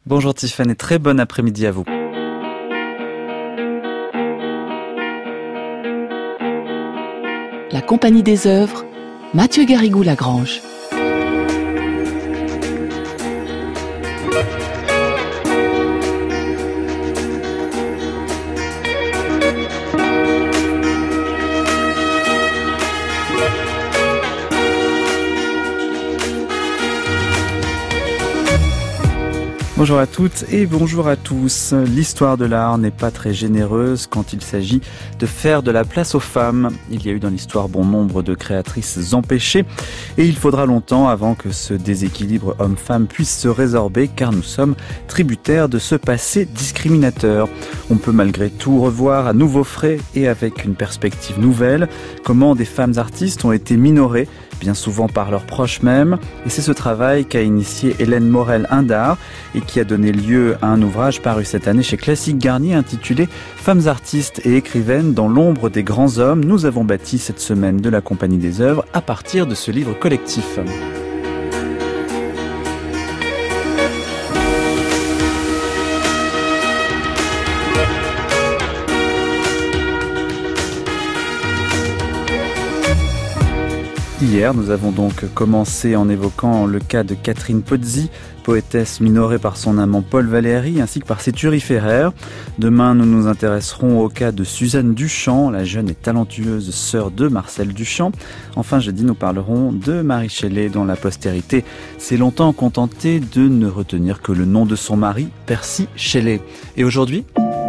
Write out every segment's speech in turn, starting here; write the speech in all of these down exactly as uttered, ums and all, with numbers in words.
Bonjour Tiffany et très bon après-midi à vous. La Compagnie des œuvres, Mathieu Garrigou-Lagrange. Bonjour à toutes et bonjour à tous. L'histoire de l'art n'est pas très généreuse quand il s'agit de faire de la place aux femmes. Il y a eu dans l'histoire bon nombre de créatrices empêchées et il faudra longtemps avant que ce déséquilibre homme-femme puisse se résorber car nous sommes tributaires de ce passé discriminateur. On peut malgré tout revoir à nouveau frais et avec une perspective nouvelle comment des femmes artistes ont été minorées, bien souvent par leurs proches même, et c'est ce travail qu'a initié Hélène Morel-Indard et qui a donné lieu à un ouvrage paru cette année chez Classique Garnier intitulé « Femmes artistes et écrivaines dans l'ombre des grands hommes ». Nous avons bâti cette semaine de la Compagnie des œuvres à partir de ce livre collectif. Hier, nous avons donc commencé en évoquant le cas de Catherine Pozzi, poétesse minorée par son amant Paul Valéry ainsi que par ses turiféraires. Demain, nous nous intéresserons au cas de Suzanne Duchamp, la jeune et talentueuse sœur de Marcel Duchamp. Enfin, jeudi, nous parlerons de Marie Shelley, dont la postérité s'est longtemps contentée de ne retenir que le nom de son mari, Percy Shelley. Et aujourd'hui ?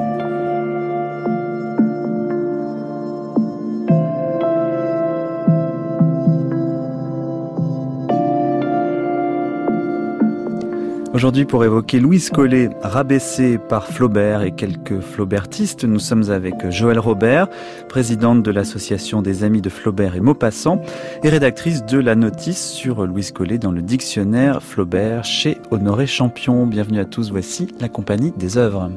Aujourd'hui, pour évoquer Louise Collet, rabaissée par Flaubert et quelques flaubertistes, nous sommes avec Joëlle Robert, présidente de l'association des Amis de Flaubert et Maupassant et rédactrice de la notice sur Louise Collet dans le dictionnaire Flaubert chez Honoré Champion. Bienvenue à tous, voici la Compagnie des œuvres.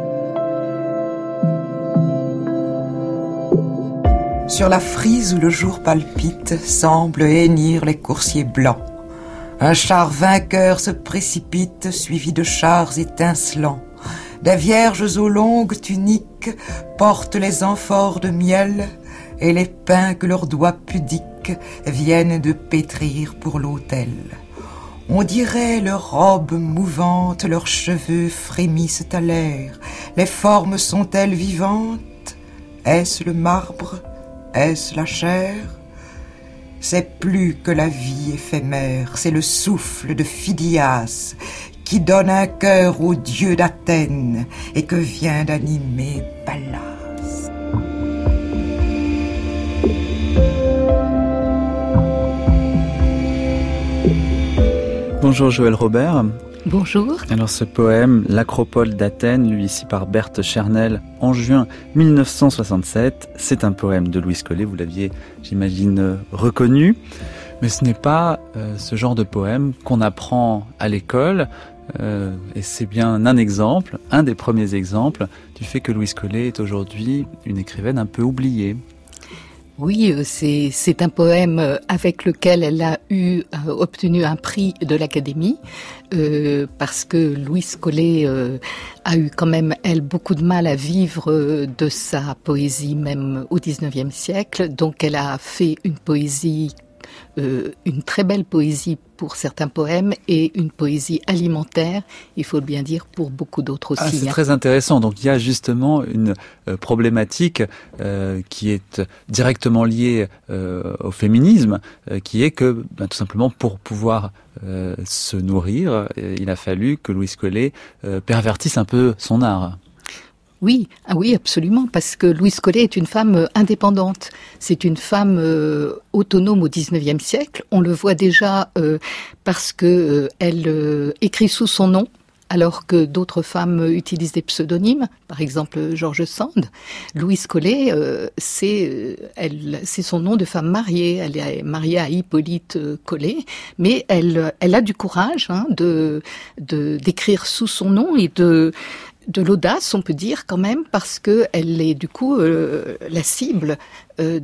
Sur la frise où le jour palpite, semble hennir les coursiers blancs. Un char vainqueur se précipite, suivi de chars étincelants. Des vierges aux longues tuniques portent les amphores de miel et les pains que leurs doigts pudiques viennent de pétrir pour l'autel. On dirait leurs robes mouvantes, leurs cheveux frémissent à l'air. Les formes sont-elles vivantes? Est-ce le marbre? Est-ce la chair? C'est plus que la vie éphémère, c'est le souffle de Phidias qui donne un cœur au dieu d'Athènes et que vient d'animer Pallas. Bonjour Joëlle Robert. Bonjour. Alors ce poème, L'Acropole d'Athènes, lu ici par Berthe Chernel en juin mille neuf cent soixante-sept, c'est un poème de Louise Collet, vous l'aviez, j'imagine, reconnu. Mais ce n'est pas euh, ce genre de poème qu'on apprend à l'école, euh, et c'est bien un exemple, un des premiers exemples du fait que Louise Collet est aujourd'hui une écrivaine un peu oubliée. Oui, c'est, c'est un poème avec lequel elle a eu, euh, obtenu un prix de l'Académie, euh, parce que Louise Collet euh, a eu quand même, elle, beaucoup de mal à vivre euh, de sa poésie, même au dix-neuvième siècle. Donc elle a fait une poésie, euh, une très belle poésie pour certains poèmes et une poésie alimentaire, il faut bien dire, pour beaucoup d'autres aussi. Ah, c'est très intéressant. Donc il y a justement une euh, problématique euh, qui est directement liée euh, au féminisme, euh, qui est que ben, tout simplement pour pouvoir euh, se nourrir, euh, il a fallu que Louise Collet euh, pervertisse un peu son art. Oui, ah oui, absolument, parce que Louise Collet est une femme euh, indépendante. C'est une femme euh, autonome au dix-neuvième siècle. On le voit déjà euh, parce que euh, elle euh, écrit sous son nom, alors que d'autres femmes utilisent des pseudonymes, par exemple George Sand. Louise Collet, euh, c'est, euh, elle, c'est son nom de femme mariée. Elle est mariée à Hippolyte euh, Collet, mais elle, elle a du courage hein, de, de d'écrire sous son nom et de de l'audace, on peut dire quand même, parce que elle est du coup euh, la cible euh,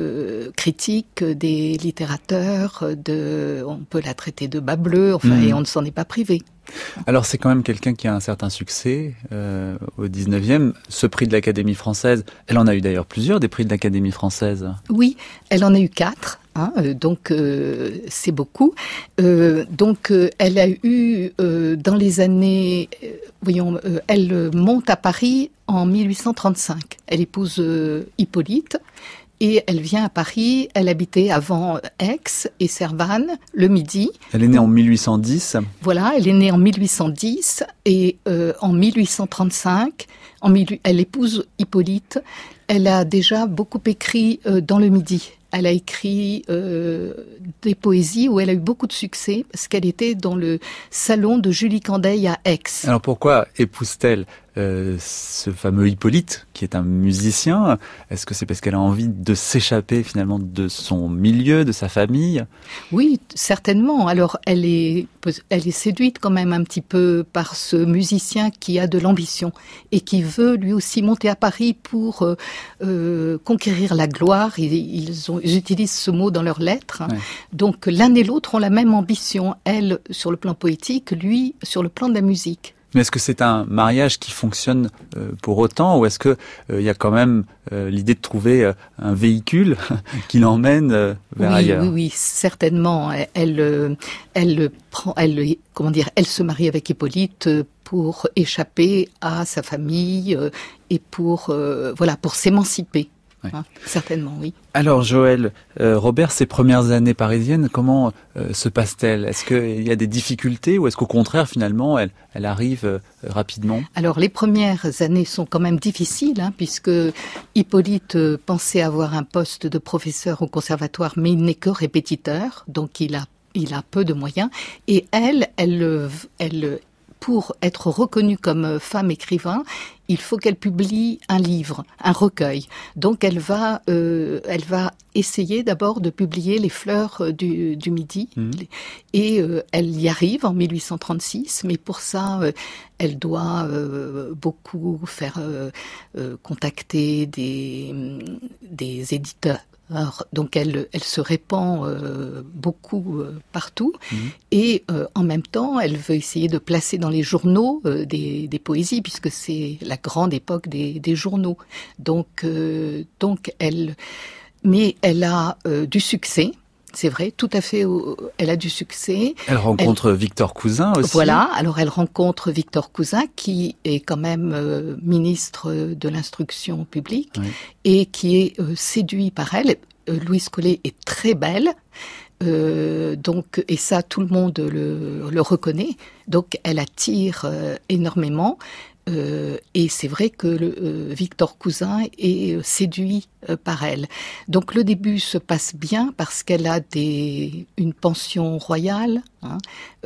de critiques des littérateurs. De, on peut la traiter de bas bleu, enfin, mmh. et on ne s'en est pas privé. Alors c'est quand même quelqu'un qui a un certain succès euh, au dix-neuvième. Ce prix de l'Académie française, elle en a eu d'ailleurs plusieurs, des prix de l'Académie française. Oui, elle en a eu quatre. Hein, donc euh, c'est beaucoup. Euh, donc euh, elle a eu euh, dans les années, euh, voyons, euh, elle monte à Paris en mille huit cent trente-cinq. Elle épouse euh, Hippolyte et elle vient à Paris. Elle habitait avant Aix et Servanne, le Midi. Elle est née en mille huit cent dix. Voilà, elle est née en mille huit cent dix et euh, en mille huit cent trente-cinq, en mille, elle épouse Hippolyte. Elle a déjà beaucoup écrit euh, dans le Midi. Elle a écrit euh, des poésies où elle a eu beaucoup de succès parce qu'elle était dans le salon de Julie Candeille à Aix. Alors pourquoi épouse-t-elle euh, ce fameux Hippolyte qui est un musicien? Est-ce que c'est parce qu'elle a envie de s'échapper finalement de son milieu, de sa famille? Oui, certainement. Alors elle est, elle est séduite quand même un petit peu par ce musicien qui a de l'ambition et qui veut lui aussi monter à Paris pour euh, euh, conquérir la gloire. Ils, ils ont Ils utilisent ce mot dans leurs lettres. Ouais. Donc l'un et l'autre ont la même ambition. Elle, sur le plan poétique, lui, sur le plan de la musique. Mais est-ce que c'est un mariage qui fonctionne euh, pour autant, ou est-ce que il euh, y a quand même euh, l'idée de trouver euh, un véhicule qui l'emmène euh, vers oui, ailleurs? Oui, oui, certainement. Elle, elle, elle prend, elle, comment dire, elle se marie avec Hippolyte pour échapper à sa famille euh, et pour, euh, voilà, pour s'émanciper. Ouais. Hein, certainement, oui. Alors Joël, euh, Robert, ses premières années parisiennes, comment euh, se passent-elles? Est-ce qu'il y a des difficultés ou est-ce qu'au contraire, finalement, elle, elle arrive euh, rapidement? Alors les premières années sont quand même difficiles, hein, puisque Hippolyte euh, pensait avoir un poste de professeur au conservatoire, mais il n'est que répétiteur, donc il a, il a peu de moyens. Et elle, elle, elle pour être reconnue comme femme écrivain, il faut qu'elle publie un livre, un recueil. Donc elle va, euh, elle va essayer d'abord de publier Les Fleurs du, du Midi. Mmh. Et euh, elle y arrive en mille huit cent trente-six, mais pour ça, euh, elle doit euh, beaucoup faire euh, euh, contacter des, des éditeurs. Alors, donc elle, elle se répand euh, beaucoup euh, partout mmh. et euh, en même temps elle veut essayer de placer dans les journaux euh, des, des poésies puisque c'est la grande époque des, des journaux. Donc, euh, donc elle, mais elle a euh, du succès. C'est vrai, tout à fait, elle a du succès. Elle rencontre elle, Victor Cousin aussi. Voilà, alors elle rencontre Victor Cousin qui est quand même euh, ministre de l'instruction publique oui. et qui est euh, séduit par elle. Euh, Louise Collet est très belle, euh, donc et ça tout le monde le, le reconnaît. Donc elle attire euh, énormément. Euh, et c'est vrai que le, euh, Victor Cousin est séduit euh, par elle. Donc le début se passe bien parce qu'elle a des, une pension royale. Hein.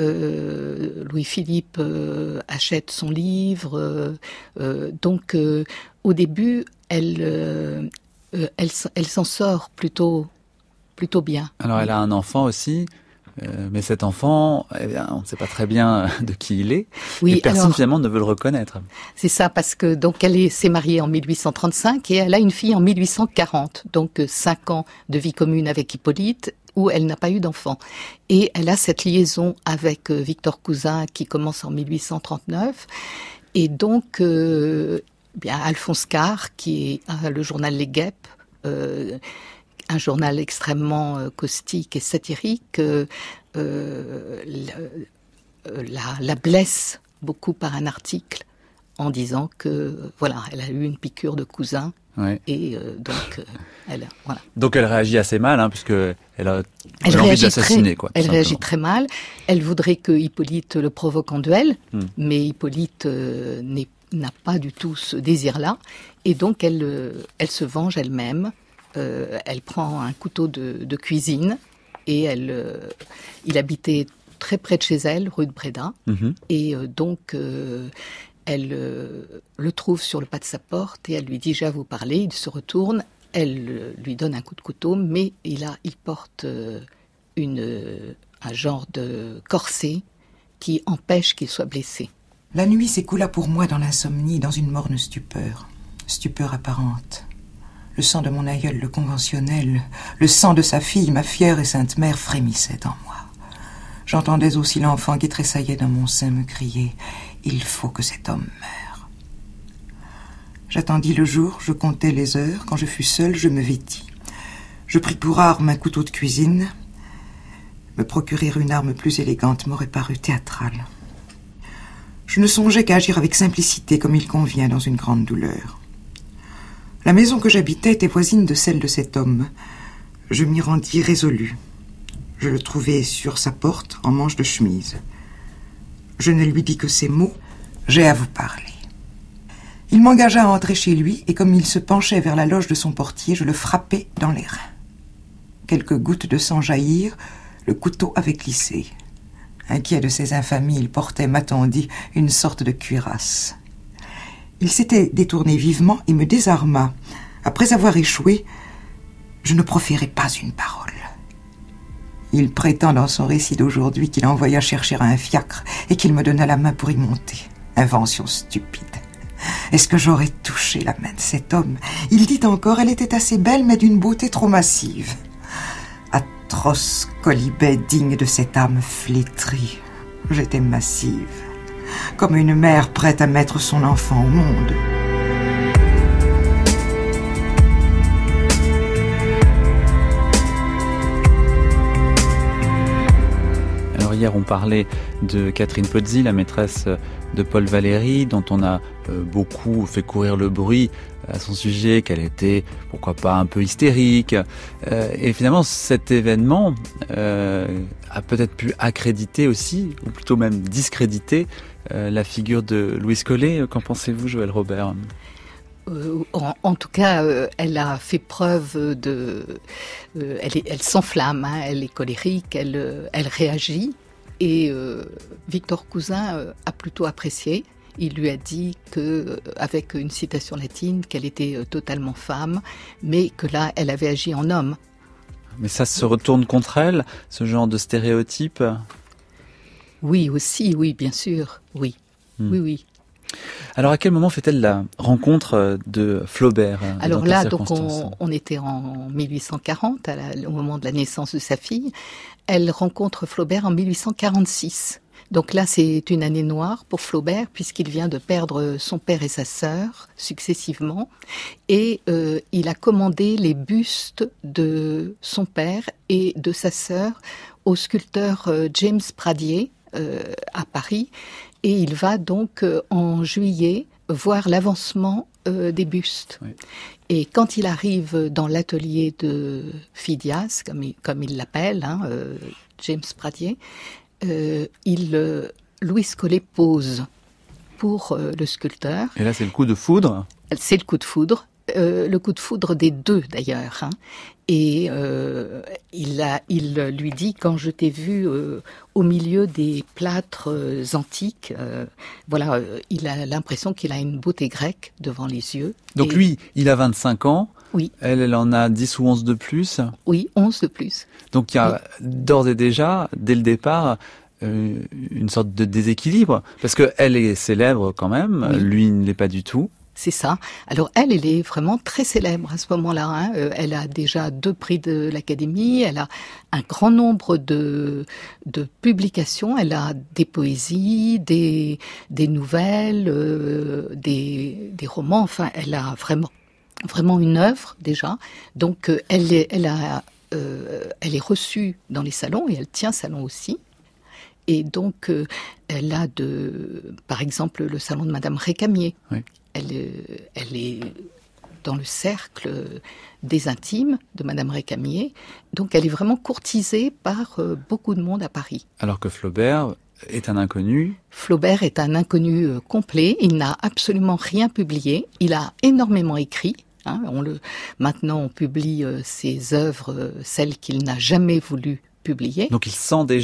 Euh, Louis-Philippe euh, achète son livre. Euh, euh, donc euh, au début, elle, euh, elle, elle s'en sort plutôt, plutôt bien. Alors elle a un enfant aussi. Euh, mais cet enfant, eh bien, on ne sait pas très bien de qui il est. Oui, et personne alors, finalement ne veut le reconnaître. C'est ça, parce que donc elle est, s'est mariée en mille huit cent trente-cinq et elle a une fille en mille huit cent quarante, donc cinq ans de vie commune avec Hippolyte où elle n'a pas eu d'enfant. Et elle a cette liaison avec Victor Cousin qui commence en mille huit cent trente-neuf. Et donc, euh, bien Alphonse Karr, qui est le journal Les Guêpes, euh, un journal extrêmement euh, caustique et satirique, euh, euh, la, la, la blesse beaucoup par un article en disant que voilà, elle a eu une piqûre de cousin ouais. et euh, donc euh, elle voilà. Donc elle réagit assez mal, hein, puisque elle a, elle a envie de l'assassiner, quoi. Elle réagit très mal. Elle voudrait que Hippolyte le provoque en duel, hmm. mais Hippolyte euh, n'est, n'a pas du tout ce désir-là, et donc elle, euh, elle se venge elle-même. Euh, elle prend un couteau de, de cuisine et elle, euh, il habitait très près de chez elle, rue de Bréda. Mm-hmm. Et euh, donc, euh, elle euh, le trouve sur le pas de sa porte et elle lui dit « J'ai à vous parler ». Il se retourne, elle euh, lui donne un coup de couteau, mais il, a, il porte euh, une, euh, un genre de corset qui empêche qu'il soit blessé. La nuit s'écoula pour moi dans l'insomnie, dans une morne stupeur, stupeur apparente. Le sang de mon aïeul, le conventionnel, le sang de sa fille, ma fière et sainte mère, frémissait en moi. J'entendais aussi l'enfant qui tressaillait dans mon sein me crier « Il faut que cet homme meure ». J'attendis le jour, je comptais les heures. Quand je fus seule, je me vêtis. Je pris pour arme un couteau de cuisine. Me procurer une arme plus élégante m'aurait paru théâtrale. Je ne songeais qu'à agir avec simplicité, comme il convient dans une grande douleur. La maison que j'habitais était voisine de celle de cet homme. Je m'y rendis résolue. Je le trouvai sur sa porte, en manche de chemise. Je ne lui dis que ces mots, « J'ai à vous parler ». Il m'engagea à entrer chez lui, et comme il se penchait vers la loge de son portier, je le frappai dans les reins. Quelques gouttes de sang jaillirent, le couteau avait glissé. Inquiet de ces infamies, il portait, m'a-t-on dit, une sorte de cuirasse. Il s'était détourné vivement et me désarma. Après avoir échoué, je ne proférai pas une parole. Il prétend dans son récit d'aujourd'hui qu'il envoya chercher un fiacre et qu'il me donna la main pour y monter. Invention stupide. Est-ce que j'aurais touché la main de cet homme? Il dit encore, elle était assez belle, mais d'une beauté trop massive. Atroce colibet digne de cette âme flétrie. J'étais massive, comme une mère prête à mettre son enfant au monde. Hier, on parlait de Catherine Pozzi, la maîtresse de Paul Valéry, dont on a beaucoup fait courir le bruit à son sujet, qu'elle était, pourquoi pas, un peu hystérique. Et finalement, cet événement euh, a peut-être pu accréditer aussi, ou plutôt même discréditer, euh, la figure de Louise Collet. Qu'en pensez-vous, Joëlle Robert ? Euh, en, en tout cas, euh, elle a fait preuve de... Euh, elle, est, elle s'enflamme, hein, elle est colérique, elle, euh, elle réagit. Et euh, Victor Cousin euh, a plutôt apprécié. Il lui a dit que, euh, avec une citation latine, qu'elle était euh, totalement femme, mais que là, elle avait agi en homme. Mais ça se retourne contre elle, ce genre de stéréotype ? Oui, aussi, oui, bien sûr, oui, hmm. oui, oui. Alors, à quel moment fait-elle la rencontre de Flaubert ? Alors là, donc on, on était en mille huit cent quarante, à la, au moment de la naissance de sa fille. Elle rencontre Flaubert en mille huit cent quarante-six. Donc là, c'est une année noire pour Flaubert, puisqu'il vient de perdre son père et sa sœur successivement. Et euh, il a commandé les bustes de son père et de sa sœur au sculpteur euh, James Pradier euh, à Paris. Et il va donc euh, en juillet voir l'avancement euh, des bustes. Oui. Et quand il arrive dans l'atelier de Phidias, comme il, comme il l'appelle, hein, euh, James Pradier, euh, il, euh, Louis Collet pose pour euh, le sculpteur. Et là, c'est le coup de foudre ? C'est le coup de foudre. Euh, le coup de foudre des deux d'ailleurs, hein. Et euh, il, a, il lui dit, quand je t'ai vu euh, au milieu des plâtres euh, antiques, euh, voilà, euh, il a l'impression qu'il a une beauté grecque devant les yeux. Donc et... lui, il a vingt-cinq ans, oui. elle, elle en a dix ou onze de plus. Oui, onze de plus. Donc il y a oui. d'ores et déjà, dès le départ, euh, une sorte de déséquilibre, parce qu'elle est célèbre quand même, oui. lui ne l'est pas du tout. C'est ça. Alors elle, elle est vraiment très célèbre à ce moment-là. Hein. Euh, elle a déjà deux prix de l'Académie, elle a un grand nombre de, de publications, elle a des poésies, des, des nouvelles, euh, des, des romans, enfin elle a vraiment, vraiment une œuvre déjà. Donc euh, elle, est, elle, a, euh, elle est reçue dans les salons et elle tient salon aussi. Et donc euh, elle a de, par exemple le salon de Madame Récamier. Oui. Elle, elle est dans le cercle des intimes de Madame Récamier. Donc elle est vraiment courtisée par euh, beaucoup de monde à Paris. Alors que Flaubert est un inconnu. Flaubert est un inconnu euh, complet. Il n'a absolument rien publié. Il a énormément écrit. Hein, on le, maintenant, on publie euh, ses œuvres, euh, celles qu'il n'a jamais voulu publier. Donc il sent déjà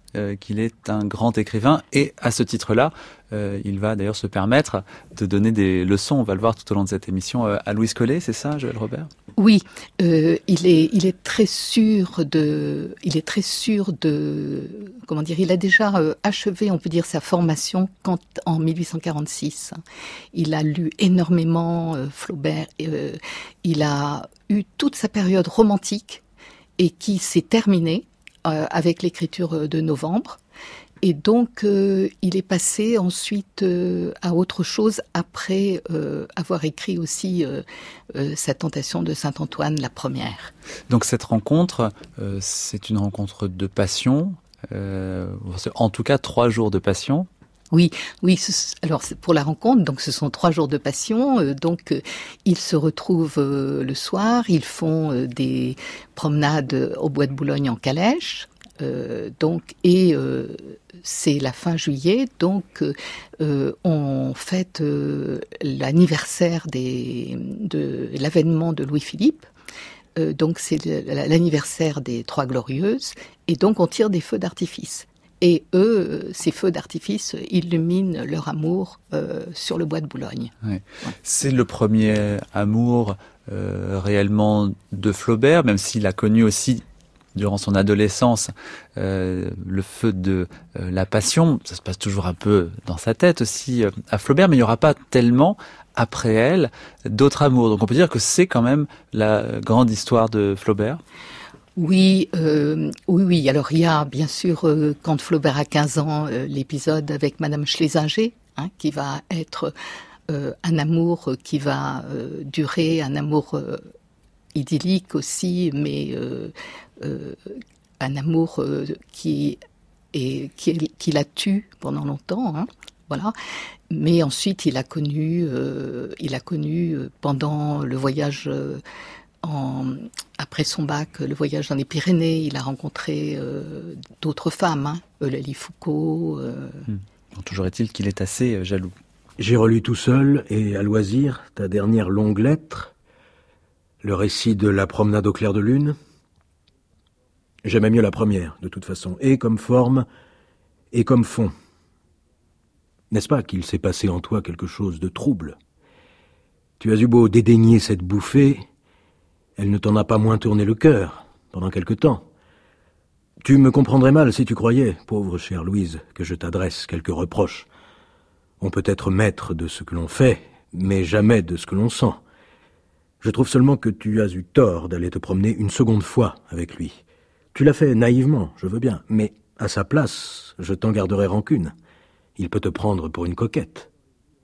euh, qu'il est un grand écrivain et à ce titre-là, euh, il va d'ailleurs se permettre de donner des leçons, on va le voir tout au long de cette émission, euh, à Louise Collet, c'est ça, Joël Robert ? Oui, euh, il est, il est très sûr de, il est très sûr de, comment dire, il a déjà euh, achevé, on peut dire, sa formation quand, en mille huit cent quarante-six. Il a lu énormément euh, Flaubert, euh, il a eu toute sa période romantique et qui s'est terminée euh, avec l'écriture de Novembre. Et donc, euh, il est passé ensuite euh, à autre chose après euh, avoir écrit aussi euh, euh, sa Tentation de Saint-Antoine, la première. Donc cette rencontre, euh, c'est une rencontre de passion, euh, en tout cas trois jours de passion. Oui, oui. Ce, alors pour la rencontre, donc ce sont trois jours de passion. Euh, donc euh, ils se retrouvent euh, le soir, ils font euh, des promenades au bois de Boulogne en calèche. Euh, donc et euh, c'est la fin juillet, donc euh, on fête euh, l'anniversaire des, de l'avènement de Louis-Philippe. Euh, donc c'est l'anniversaire des Trois Glorieuses, et donc on tire des feux d'artifice. Et eux, ces feux d'artifice illuminent leur amour euh, sur le bois de Boulogne. Ouais. Ouais. C'est le premier amour euh, réellement de Flaubert, même s'il a connu aussi durant son adolescence, euh, le feu de euh, la passion. Ça se passe toujours un peu dans sa tête aussi euh, à Flaubert, mais il n'y aura pas tellement, après elle, d'autres amours. Donc on peut dire que c'est quand même la grande histoire de Flaubert. Oui, euh, oui, oui. Alors il y a bien sûr, euh, quand Flaubert a quinze ans, euh, l'épisode avec Madame Schlesinger, hein, qui va être euh, un amour qui va euh, durer, un amour euh, idyllique aussi, mais euh, euh, un amour euh, qui est, qui, est, qui la tue pendant longtemps, hein, voilà. Mais ensuite, il a connu, euh, il a connu pendant le voyage, euh, en, après son bac, le voyage dans les Pyrénées, il a rencontré euh, d'autres femmes, hein, Eulalie Foucault. Euh... Hum. Bon, toujours est-il qu'il est assez jaloux. J'ai relu tout seul et à loisir ta dernière longue lettre. Le récit de la promenade au clair de lune. J'aimais mieux la première, de toute façon, et comme forme, et comme fond. N'est-ce pas qu'il s'est passé en toi quelque chose de trouble ? Tu as eu beau dédaigner cette bouffée, elle ne t'en a pas moins tourné le cœur, pendant quelque temps. Tu me comprendrais mal si tu croyais, pauvre chère Louise, que je t'adresse quelques reproches. On peut être maître de ce que l'on fait, mais jamais de ce que l'on sent. Je trouve seulement que tu as eu tort d'aller te promener une seconde fois avec lui. Tu l'as fait naïvement, je veux bien, mais à sa place, je t'en garderai rancune. Il peut te prendre pour une coquette.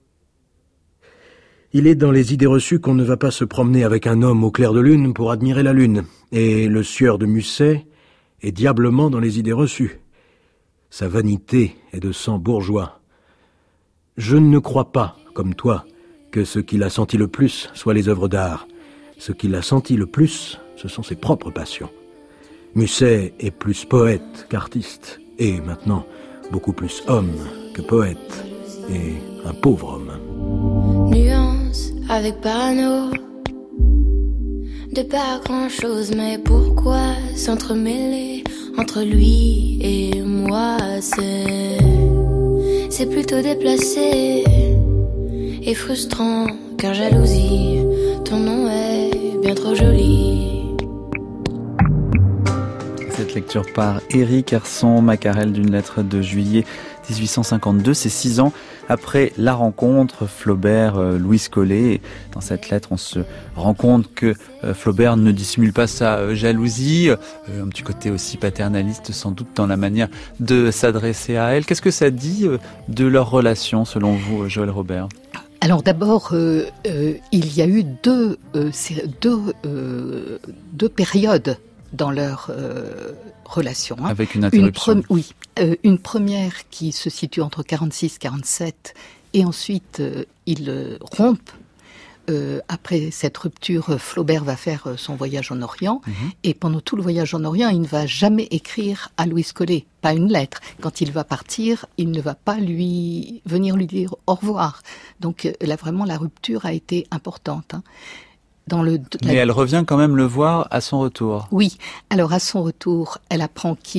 Il est dans les idées reçues qu'on ne va pas se promener avec un homme au clair de lune pour admirer la lune, et le sieur de Musset est diablement dans les idées reçues. Sa vanité est de sang bourgeois. Je ne crois pas, comme toi, que ce qu'il a senti le plus soit les œuvres d'art. Ce qu'il a senti le plus, ce sont ses propres passions. Musset est plus poète qu'artiste, et maintenant beaucoup plus homme que poète, et un pauvre homme. Nuance avec parano, de pas grand-chose, mais pourquoi s'entremêler entre lui et moi? C'est, c'est plutôt déplacé et frustrant, car jalousie, ton nom est bien trop joli. Cette lecture par Éric Herson, Macarel d'une lettre de juillet dix-huit cent cinquante-deux, c'est six ans après la rencontre Flaubert-Louise Collet. Dans cette lettre, on se rend compte que Flaubert ne dissimule pas sa jalousie, un petit côté aussi paternaliste sans doute dans la manière de s'adresser à elle. Qu'est-ce que ça dit de leur relation selon vous, Joël Robert ? Alors d'abord, euh, euh, il y a eu deux, euh, deux, euh, deux périodes dans leur euh, relation. Hein. Avec une interruption. Une pre- oui, euh, une première qui se situe entre quarante-six quarante-sept, et ensuite euh, ils euh, rompent. Euh, après cette rupture, Flaubert va faire son voyage en Orient, mmh. et pendant tout le voyage en Orient, il ne va jamais écrire à Louise Collet, pas une lettre. Quand il va partir, il ne va pas lui venir lui dire au revoir. Donc là, vraiment, la rupture a été importante. Hein. Dans le, Mais la... elle revient quand même le voir à son retour. Oui, alors à son retour, elle apprend qu'il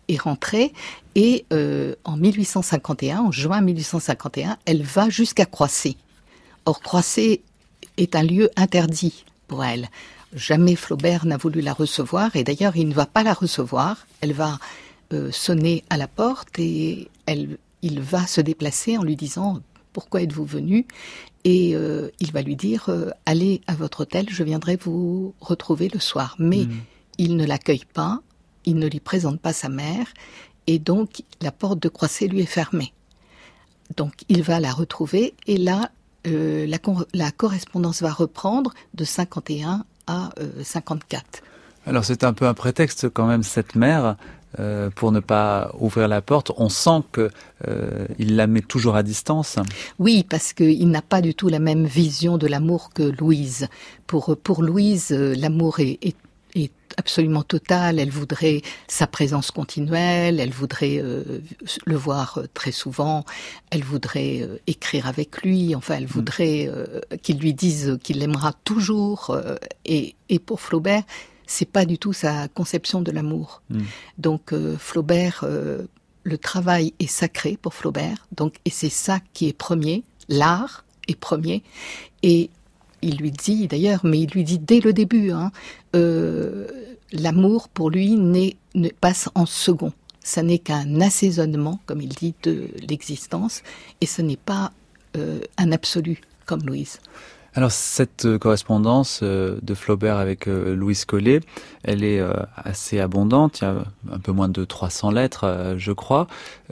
est rentrée et euh, en mille huit cent cinquante et un, en juin mille huit cent cinquante et un, elle va jusqu'à Croissé. Or, Croissé est un lieu interdit pour elle. Jamais Flaubert n'a voulu la recevoir et d'ailleurs, il ne va pas la recevoir. Elle va euh, sonner à la porte et elle, il va se déplacer en lui disant « Pourquoi êtes-vous venu ?» Et euh, il va lui dire euh, « Allez à votre hôtel, je viendrai vous retrouver le soir. » Mais mmh. il ne l'accueille pas, il ne lui présente pas sa mère et donc la porte de Croissé lui est fermée. Donc il va la retrouver et là, euh, la, la correspondance va reprendre de cinquante et un à euh, cinquante-quatre. Alors c'est un peu un prétexte quand même, cette mère, euh, pour ne pas ouvrir la porte. On sent que euh, il la met toujours à distance. Oui, parce qu'il n'a pas du tout la même vision de l'amour que Louise. Pour, pour Louise, euh, l'amour est, est, est absolument total. Elle voudrait sa présence continuelle, elle voudrait euh, le voir très souvent, elle voudrait euh, écrire avec lui, enfin elle voudrait euh, qu'il lui dise qu'il l'aimera toujours. Euh, et, et pour Flaubert, c'est pas du tout sa conception de l'amour. Mm. Donc euh, Flaubert, euh, le travail est sacré pour Flaubert, donc et c'est ça qui est premier, l'art est premier. Et il lui dit d'ailleurs, mais il lui dit dès le début, hein, euh, l'amour pour lui n'est, ne passe en second. Ça n'est qu'un assaisonnement, comme il dit, de l'existence, et ce n'est pas euh, un absolu comme Louise. Alors cette correspondance de Flaubert avec Louise Collet, elle est assez abondante, il y a un peu moins de trois cents lettres, je crois.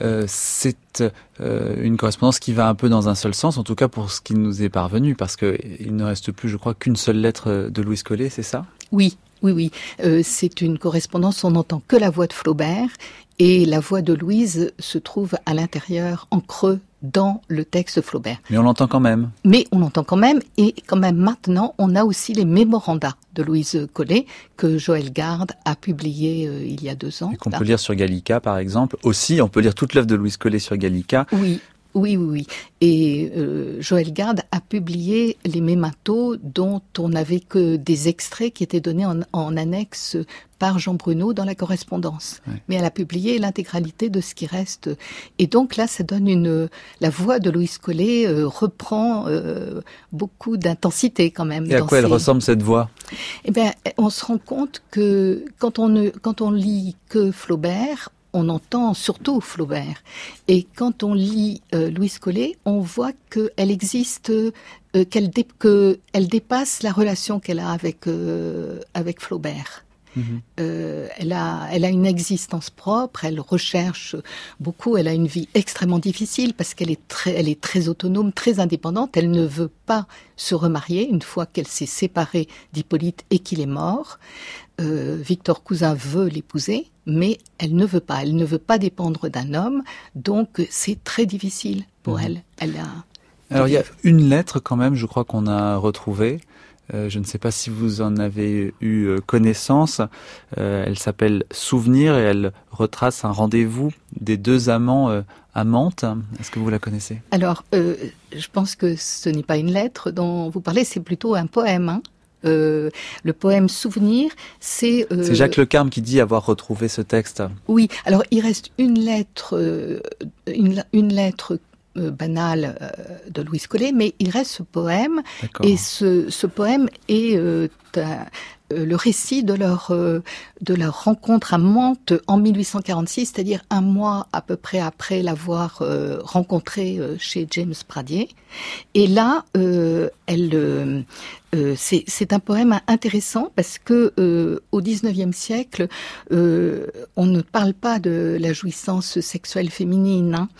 C'est une correspondance qui va un peu dans un seul sens, en tout cas pour ce qui nous est parvenu, parce qu'il ne reste plus, je crois, qu'une seule lettre de Louise Collet, c'est ça ? Oui, oui, oui. Euh, c'est une correspondance, on n'entend que la voix de Flaubert, et la voix de Louise se trouve à l'intérieur, en creux, dans le texte de Flaubert. Mais on l'entend quand même. Mais on l'entend quand même, et quand même maintenant, on a aussi les mémorandas de Louise Collet, que Joël Garde a publié euh, il y a deux ans. Et qu'on là. peut lire sur Gallica, par exemple. Aussi, on peut lire toute l'œuvre de Louise Collet sur Gallica. Oui. Oui, oui, oui. Et euh, Joël Garde a publié les mémentos dont on n'avait que des extraits qui étaient donnés en, en annexe par Jean Bruno dans la correspondance. Ouais. Mais elle a publié l'intégralité de ce qui reste. Et donc là, ça donne une... La voix de Louise Collet euh, reprend euh, beaucoup d'intensité quand même. Et à quoi ses... elle ressemble cette voix ? Eh bien, on se rend compte que quand on, ne, quand on lit que Flaubert, on entend surtout Flaubert. Et quand on lit euh, Louise Collet, on voit qu'elle existe, euh, qu'elle, dé- qu'elle dépasse la relation qu'elle a avec, euh, avec Flaubert. Mmh. Euh, elle a, elle a une existence propre, elle recherche beaucoup, elle a une vie extrêmement difficile parce qu'elle est très, elle est très autonome, très indépendante. Elle ne veut pas se remarier une fois qu'elle s'est séparée d'Hippolyte et qu'il est mort. Euh, Victor Cousin veut l'épouser, mais elle ne veut pas. Elle ne veut pas dépendre d'un homme, donc c'est très difficile pour mmh. elle. Elle a... Alors il y a une lettre quand même, je crois qu'on a retrouvée. Euh, je ne sais pas si vous en avez eu connaissance. Euh, elle s'appelle Souvenir et elle retrace un rendez-vous des deux amants euh, amantes. Est-ce que vous la connaissez ? Alors, euh, je pense que ce n'est pas une lettre dont vous parlez, c'est plutôt un poème. Hein. Euh, le poème Souvenir, c'est... Euh... C'est Jacques Lecarme qui dit avoir retrouvé ce texte. Oui, alors il reste une lettre, euh, une, une lettre Euh, banal euh, de Louise Collet, mais il reste ce poème. D'accord. Et ce, ce poème est euh, ta, euh, le récit de leur, euh, de leur rencontre à Mantes en mille huit cent quarante-six, c'est-à-dire un mois à peu près après l'avoir euh, rencontré euh, chez James Pradier. Et là, euh, elle, euh, euh, c'est, c'est un poème intéressant parce que euh, au dix-neuvième siècle, euh, on ne parle pas de la jouissance sexuelle féminine, hein,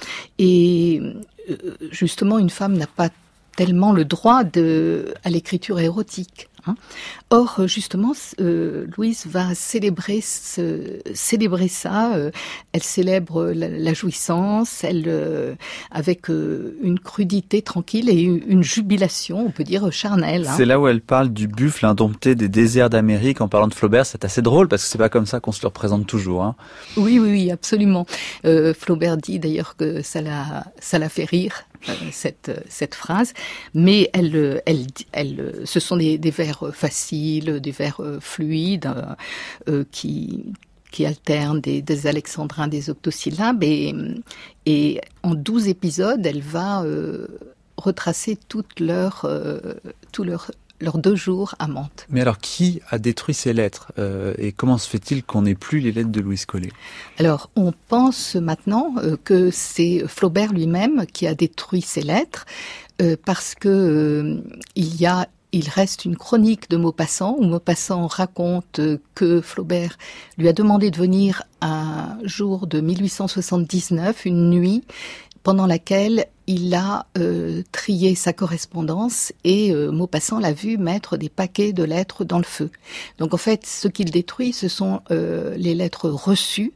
et euh, justement, une femme n'a pas tellement le droit de, à l'écriture érotique. Hein. Or, justement, euh, Louise va célébrer, ce, célébrer ça. Euh, elle célèbre la, la jouissance, elle, euh, avec euh, une crudité tranquille et une, une jubilation, on peut dire, charnelle. Hein. C'est là où elle parle du buffle indompté des déserts d'Amérique. En parlant de Flaubert, c'est assez drôle parce que c'est pas comme ça qu'on se le représente toujours. Hein. Oui, oui, oui, absolument. Euh, Flaubert dit d'ailleurs que ça l'a, ça l'a fait rire. Cette, cette phrase, mais elle, elle, elle, ce sont des, des vers faciles, des vers fluides, euh, qui, qui alterne des, des alexandrins, des octosyllabes, et, et en douze épisodes, elle va euh, retracer toute leur, euh, tout leur, leurs deux jours à Mantes. Mais alors, qui a détruit ces lettres euh, et comment se fait-il qu'on n'ait plus les lettres de Louise Collet ? Alors, on pense maintenant euh, que c'est Flaubert lui-même qui a détruit ces lettres, euh, parce que euh, il y a Il reste une chronique de Maupassant, où Maupassant raconte que Flaubert lui a demandé de venir un jour de mille huit cent soixante-dix-neuf, une nuit, pendant laquelle il a euh, trié sa correspondance et euh, Maupassant l'a vu mettre des paquets de lettres dans le feu. Donc en fait, ce qu'il détruit, ce sont euh, les lettres reçues.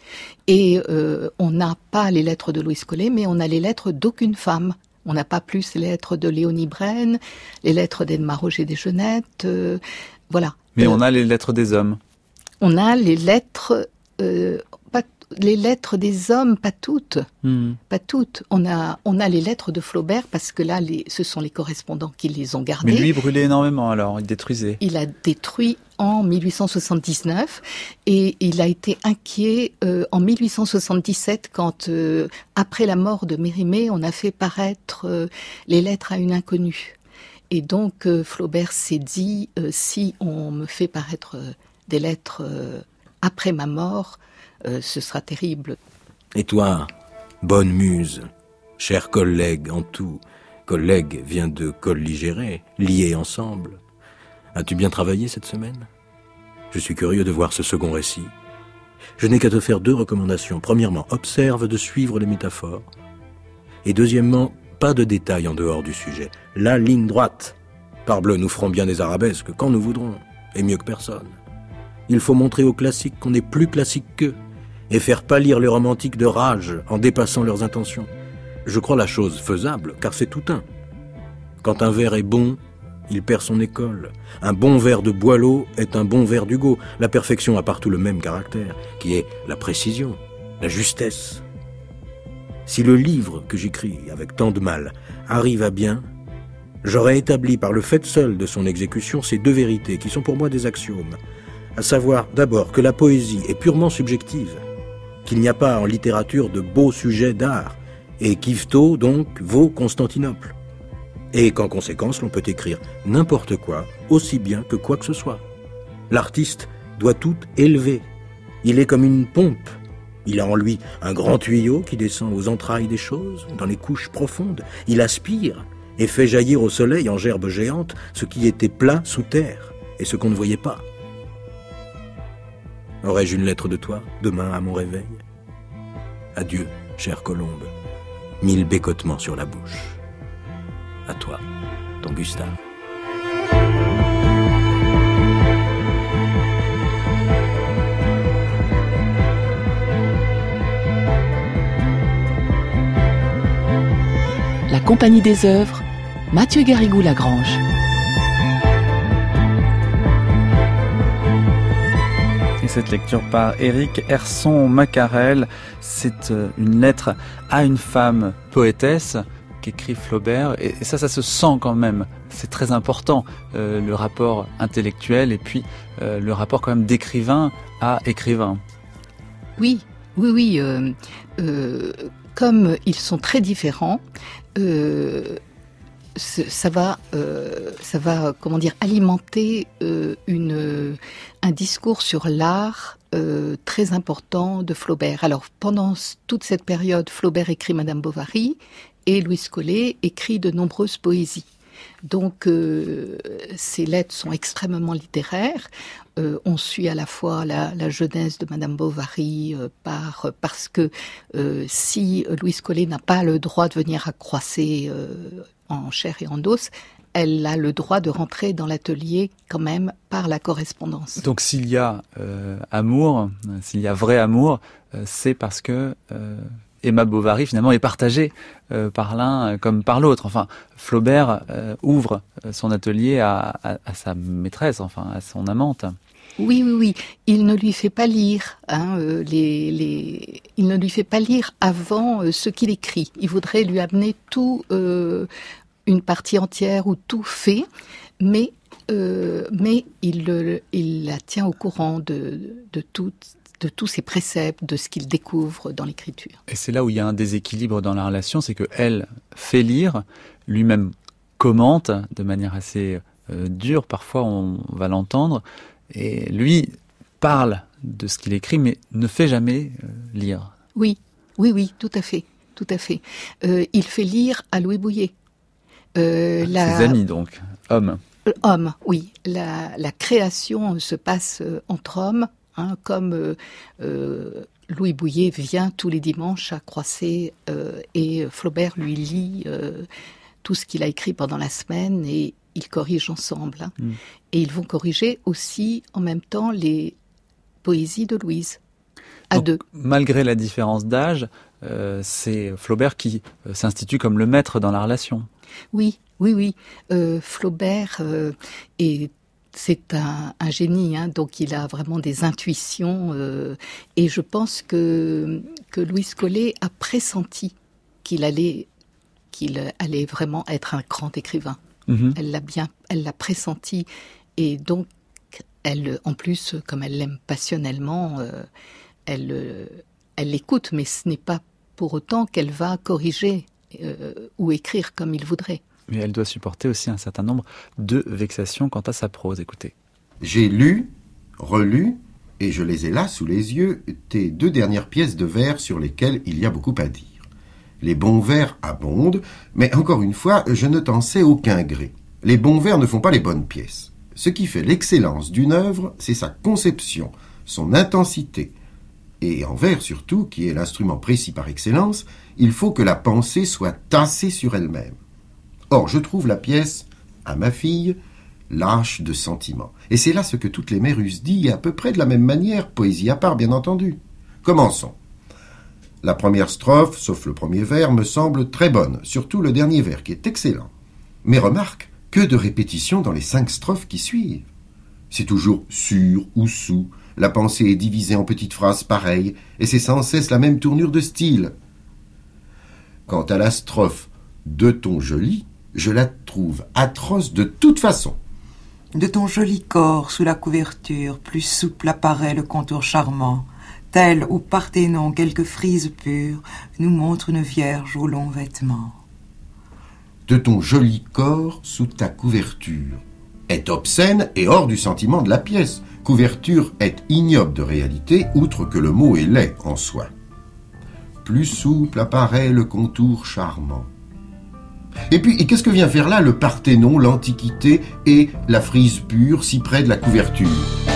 Et euh, on n'a pas les lettres de Louise Collet, mais on a les lettres d'aucune femme. On n'a pas plus les lettres de Léonie Brenne, les lettres d'Edma Roger Desgenettes, euh, voilà. Mais euh, on a les lettres des hommes. On a les lettres, euh, pas, les lettres des hommes, pas toutes, Mmh. pas toutes. On a, on a les lettres de Flaubert parce que là, les, ce sont les correspondants qui les ont gardées. Mais lui, il brûlait énormément alors, il détruisait. Il a détruit en mille huit cent soixante-dix-neuf et il a été inquiet euh, en mille huit cent soixante-dix-sept quand, euh, après la mort de Mérimée, on a fait paraître euh, les lettres à une inconnue. Et donc euh, Flaubert s'est dit, euh, si on me fait paraître euh, des lettres euh, après ma mort, euh, ce sera terrible. Et toi, bonne muse, cher collègue en tout, collègue vient de colligérer, liés ensemble. As-tu bien travaillé cette semaine ? Je suis curieux de voir ce second récit. Je n'ai qu'à te faire deux recommandations. Premièrement, observe de suivre les métaphores. Et deuxièmement, pas de détails en dehors du sujet. La ligne droite. Parbleu, nous ferons bien des arabesques quand nous voudrons, et mieux que personne. Il faut montrer aux classiques qu'on est plus classiques qu'eux, et faire pâlir les romantiques de rage en dépassant leurs intentions. Je crois la chose faisable, car c'est tout un. Quand un vers est bon, il perd son école. Un bon vers de Boileau est un bon vers d'Hugo. La perfection a partout le même caractère, qui est la précision, la justesse. Si le livre que j'écris avec tant de mal arrive à bien, j'aurai établi par le fait seul de son exécution ces deux vérités qui sont pour moi des axiomes, à savoir d'abord que la poésie est purement subjective, qu'il n'y a pas en littérature de beaux sujets d'art, et qu'Yvetot donc vaut Constantinople. Et qu'en conséquence, l'on peut écrire n'importe quoi, aussi bien que quoi que ce soit. L'artiste doit tout élever. Il est comme une pompe. Il a en lui un grand tuyau qui descend aux entrailles des choses, dans les couches profondes. Il aspire et fait jaillir au soleil en gerbes géantes ce qui était plat sous terre et ce qu'on ne voyait pas. Aurais-je une lettre de toi demain à mon réveil ? Adieu, chère colombe. Mille bécotements sur la bouche. À toi, ton Gustave. La Compagnie des œuvres, Mathieu Garrigou-Lagrange. Et cette lecture par Éric Herson-Macarel, c'est une lettre à une femme poétesse qu'écrit Flaubert, et ça, ça se sent quand même, c'est très important, euh, le rapport intellectuel et puis euh, le rapport quand même d'écrivain à écrivain. Oui, oui, oui, euh, euh, comme ils sont très différents, euh, ça va, euh, ça va, comment dire, alimenter euh, une, un discours sur l'art euh, très important de Flaubert. Alors, pendant toute cette période, Flaubert écrit Madame Bovary, et Louise Collet écrit de nombreuses poésies. Donc, euh, ces lettres sont extrêmement littéraires. Euh, on suit à la fois la, la jeunesse de Madame Bovary euh, par, parce que euh, si Louise Collet n'a pas le droit de venir à Croisset euh, en chair et en os, elle a le droit de rentrer dans l'atelier quand même par la correspondance. Donc s'il y a euh, amour, s'il y a vrai amour, euh, c'est parce que euh, Emma Bovary finalement est partagée euh, par l'un comme par l'autre. Enfin, Flaubert euh, ouvre son atelier à, à, à sa maîtresse, enfin à son amante. Oui, oui, oui. Il ne lui fait pas lire, hein, euh, les, les... il ne lui fait pas lire avant euh, ce qu'il écrit. Il voudrait lui amener tout, euh, une partie entière ou tout fait, mais euh, mais il, le, il la tient au courant de, de toute de tous ses préceptes, de ce qu'il découvre dans l'écriture. Et c'est là où il y a un déséquilibre dans la relation, c'est que elle fait lire, lui-même commente de manière assez euh, dure, parfois on va l'entendre, et lui parle de ce qu'il écrit, mais ne fait jamais euh, lire. Oui, oui, oui, tout à fait, tout à fait. Euh, il fait lire à Louis Bouillet. Euh, Ses la... amis donc, hommes. Euh, hommes, oui. La, la création se passe euh, entre hommes, hein, comme euh, euh, Louis Bouillet vient tous les dimanches à Croisset euh, et Flaubert lui lit euh, tout ce qu'il a écrit pendant la semaine et ils corrigent ensemble. Hein. Mm. Et ils vont corriger aussi en même temps les poésies de Louise. À Donc, deux. Malgré la différence d'âge, euh, c'est Flaubert qui euh, s'institue comme le maître dans la relation. Oui, oui, oui. Euh, Flaubert euh, est, c'est un, un génie, hein, donc il a vraiment des intuitions. Euh, et je pense que, que Louise Collet a pressenti qu'il allait, qu'il allait vraiment être un grand écrivain. Mm-hmm. Elle l'a bien, elle l'a pressenti. Et donc, elle, en plus, comme elle l'aime passionnellement, euh, elle, euh, elle l'écoute, mais ce n'est pas pour autant qu'elle va corriger euh, ou écrire comme il voudrait. Mais elle doit supporter aussi un certain nombre de vexations quant à sa prose. Écoutez. J'ai lu, relu, et je les ai là sous les yeux, tes deux dernières pièces de vers sur lesquelles il y a beaucoup à dire. Les bons vers abondent, mais encore une fois, je ne t'en sais aucun gré. Les bons vers ne font pas les bonnes pièces. Ce qui fait l'excellence d'une œuvre, c'est sa conception, son intensité. Et en vers surtout, qui est l'instrument précis par excellence, il faut que la pensée soit tassée sur elle-même. Or, je trouve la pièce, à ma fille, lâche de sentiments. Et c'est là ce que toutes les mères eussent dit, à peu près de la même manière, poésie à part, bien entendu. Commençons. La première strophe, sauf le premier vers, me semble très bonne, surtout le dernier vers, qui est excellent. Mais remarque, que de répétitions dans les cinq strophes qui suivent. C'est toujours sur ou sous, la pensée est divisée en petites phrases pareilles, et c'est sans cesse la même tournure de style. Quant à la strophe « de ton joli », je la trouve atroce de toute façon. De ton joli corps sous la couverture, plus souple apparaît le contour charmant, tel au Parthénon quelques frises pures nous montre une vierge aux longs vêtements. De ton joli corps sous ta couverture est obscène et hors du sentiment de la pièce. Couverture est ignoble de réalité, outre que le mot est laid en soi. Plus souple apparaît le contour charmant. Et puis, et qu'est-ce que vient faire là le Parthénon, l'Antiquité et la frise pure si près de la couverture ?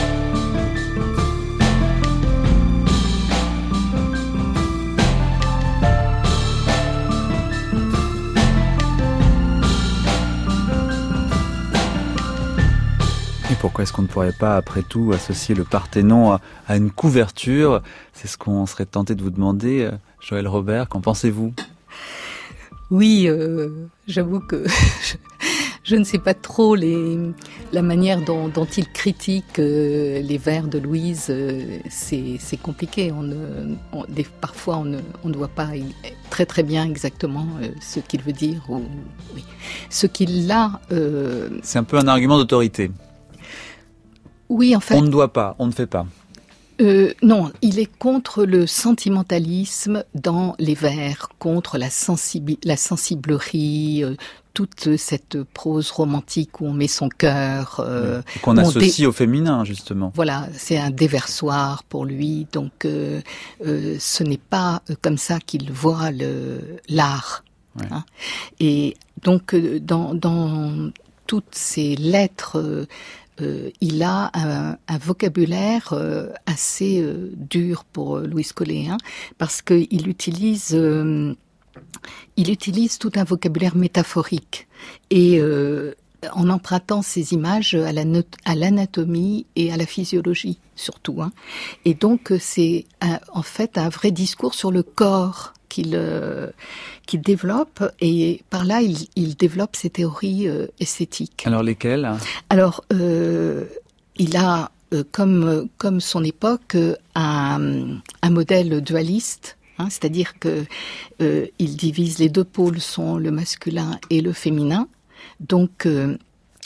Pourquoi est-ce qu'on ne pourrait pas, après tout, associer le Parthénon à, à une couverture ? C'est ce qu'on serait tenté de vous demander. Joël Robert, qu'en pensez-vous ? Oui, euh, j'avoue que je, je ne sais pas trop les, la manière dont, dont il critique euh, les vers de Louise. Euh, c'est, c'est compliqué. On ne, on, des, parfois, on ne, on ne voit pas très très bien exactement euh, ce qu'il veut dire. Ou, oui. Ce qu'il a... Euh, c'est un peu un argument d'autorité. Oui, en fait. On ne doit pas, on ne fait pas. Euh, non, il est contre le sentimentalisme dans les vers, contre la, sensibi- la sensiblerie, euh, toute cette prose romantique où on met son cœur. Euh, oui. Qu'on associe dé- au féminin, justement. Voilà, c'est un déversoir pour lui. Donc, euh, euh, ce n'est pas comme ça qu'il voit le, l'art. Ouais. Hein. Et donc, dans, dans toutes ces lettres... Euh, Euh, il a un, un vocabulaire euh, assez euh, dur pour euh, Louise Collet, hein, parce qu'il utilise, euh, il utilise tout un vocabulaire métaphorique et euh, en empruntant ces images à, la not- à l'anatomie et à la physiologie surtout. Hein. Et donc c'est un, en fait un vrai discours sur le corps qu'il, euh, qu'il développe, et par là, il, il développe ses théories euh, esthétiques. Alors lesquelles ? Alors, euh, il a, euh, comme, comme son époque, un, un modèle dualiste, hein, c'est-à-dire que euh, il divise, les deux pôles sont le masculin et le féminin. Donc, euh,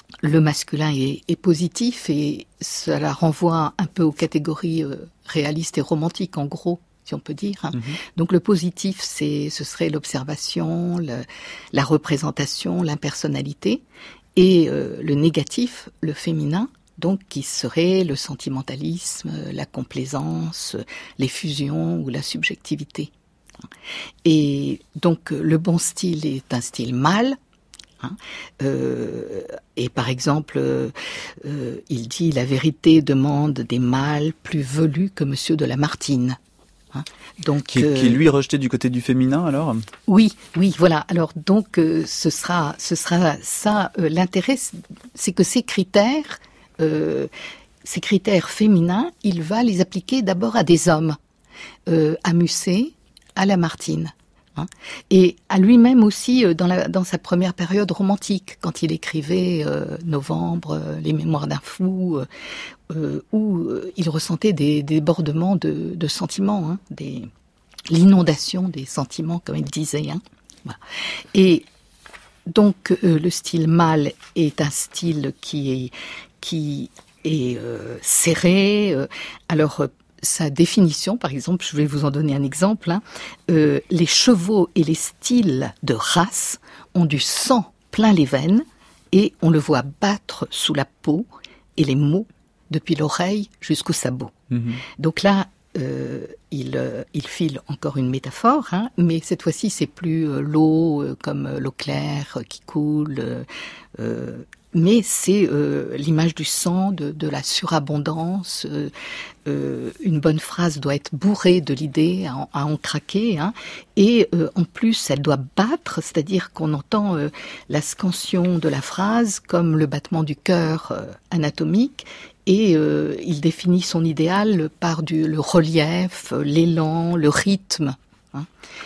le masculin est, est positif et cela renvoie un peu aux catégories euh, réalistes et romantiques, en gros, si on peut dire. Hein. Mm-hmm. Donc le positif, c'est, ce serait l'observation, le, la représentation, l'impersonnalité, et euh, le négatif, le féminin, donc qui serait le sentimentalisme, la complaisance, les fusions ou la subjectivité. Et donc le bon style est un style mâle. Hein, euh, et par exemple, euh, il dit « La vérité demande des mâles plus velus que Monsieur de Lamartine ». Hein, donc, qui, euh, qui lui rejeté du côté du féminin alors ? Oui, oui, voilà. Alors donc euh, ce sera, ce sera ça. Euh, l'intérêt, c'est que ces critères, euh, ces critères féminins, il va les appliquer d'abord à des hommes, euh, à Musset, à Lamartine. Hein, et à lui-même aussi euh, dans, la, dans sa première période romantique, quand il écrivait euh, Novembre, euh, Les Mémoires d'un fou, euh, euh, où euh, il ressentait des, des débordements de, de sentiments, hein, des, l'inondation des sentiments, comme il disait. Hein, voilà. Et donc euh, le style mâle est un style qui est, qui est euh, serré. Euh, alors sa définition, par exemple, je vais vous en donner un exemple. Hein. Euh, les chevaux et les styles de race ont du sang plein les veines et on le voit battre sous la peau et les mots depuis l'oreille jusqu'au sabot. Mmh. Donc là, euh, il, euh, il file encore une métaphore, hein, mais cette fois-ci, c'est plus euh, l'eau euh, comme euh, l'eau claire euh, qui coule, euh, euh, mais c'est euh, l'image du sang, de, de la surabondance. Euh, euh, une bonne phrase doit être bourrée de l'idée, à, à en craquer. Hein, et euh, en plus, elle doit battre, c'est-à-dire qu'on entend euh, la scansion de la phrase comme le battement du cœur euh, anatomique. Et euh, il définit son idéal par du, le relief, l'élan, le rythme. Hein.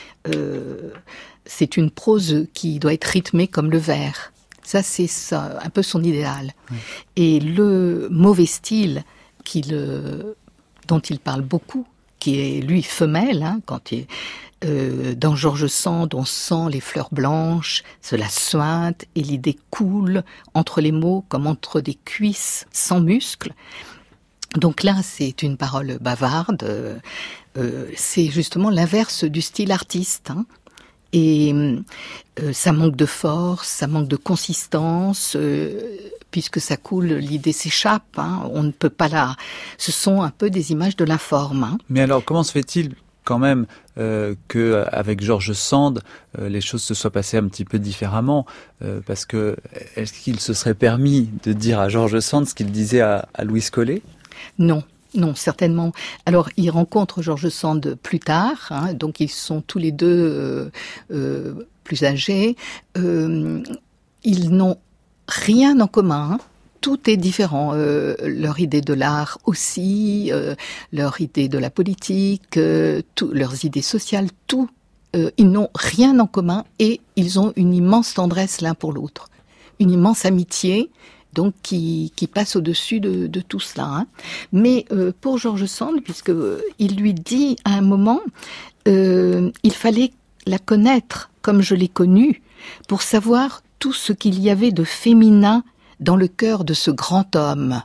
Euh, c'est une prose qui doit être rythmée comme le vers. Ça, c'est ça, un peu son idéal. Oui. Et le mauvais style qu'il, euh, dont il parle beaucoup, qui est, lui, femelle, hein, quand il, euh, dans George Sand, on sent les fleurs blanches, cela suinte, et l'idée coule entre les mots comme entre des cuisses sans muscles. Donc là, c'est une parole bavarde. Euh, euh, c'est justement l'inverse du style artiste, hein. Et euh, ça manque de force, ça manque de consistance, euh, puisque ça coule, l'idée s'échappe. Hein, on ne peut pas la. Ce sont un peu des images de l'informe. Hein. Mais alors, comment se fait-il quand même euh, que avec George Sand, euh, les choses se soient passées un petit peu différemment, euh, parce que est-ce qu'il se serait permis de dire à George Sand ce qu'il disait à, à Louis Collet ? Non. Non, certainement. Alors, il rencontre George Sand plus tard, hein, donc ils sont tous les deux euh, euh, plus âgés. Euh, ils n'ont rien en commun, hein. Tout est différent. Euh, leur idée de l'art aussi, euh, leur idée de la politique, euh, tout, leurs idées sociales, tout. Euh, ils n'ont rien en commun et ils ont une immense tendresse l'un pour l'autre, une immense amitié. Donc qui, qui passe au-dessus de, de tout cela. Hein. Mais euh, pour George Sand, puisque euh, il lui dit à un moment, euh, il fallait la connaître comme je l'ai connue pour savoir tout ce qu'il y avait de féminin dans le cœur de ce grand homme,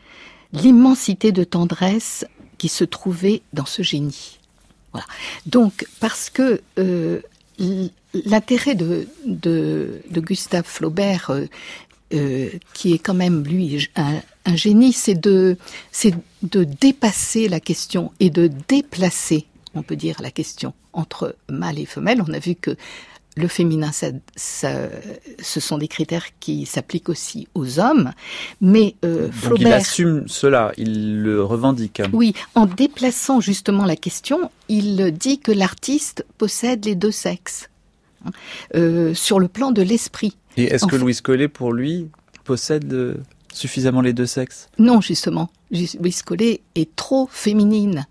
l'immensité de tendresse qui se trouvait dans ce génie. Voilà. Donc parce que euh, l'intérêt de, de, de Gustave Flaubert euh, Euh, qui est quand même, lui, un, un génie, c'est de, c'est de dépasser la question et de déplacer, on peut dire, la question entre mâle et femelle. On a vu que le féminin, ça, ça, ce sont des critères qui s'appliquent aussi aux hommes, mais euh, Flaubert... Donc il assume cela, il le revendique. Oui, en déplaçant justement la question, il dit que l'artiste possède les deux sexes, hein, euh, sur le plan de l'esprit. Et est-ce en que fait, Louis Collet, pour lui, possède euh, suffisamment les deux sexes ? Non, justement. Louis Collet est trop féminine.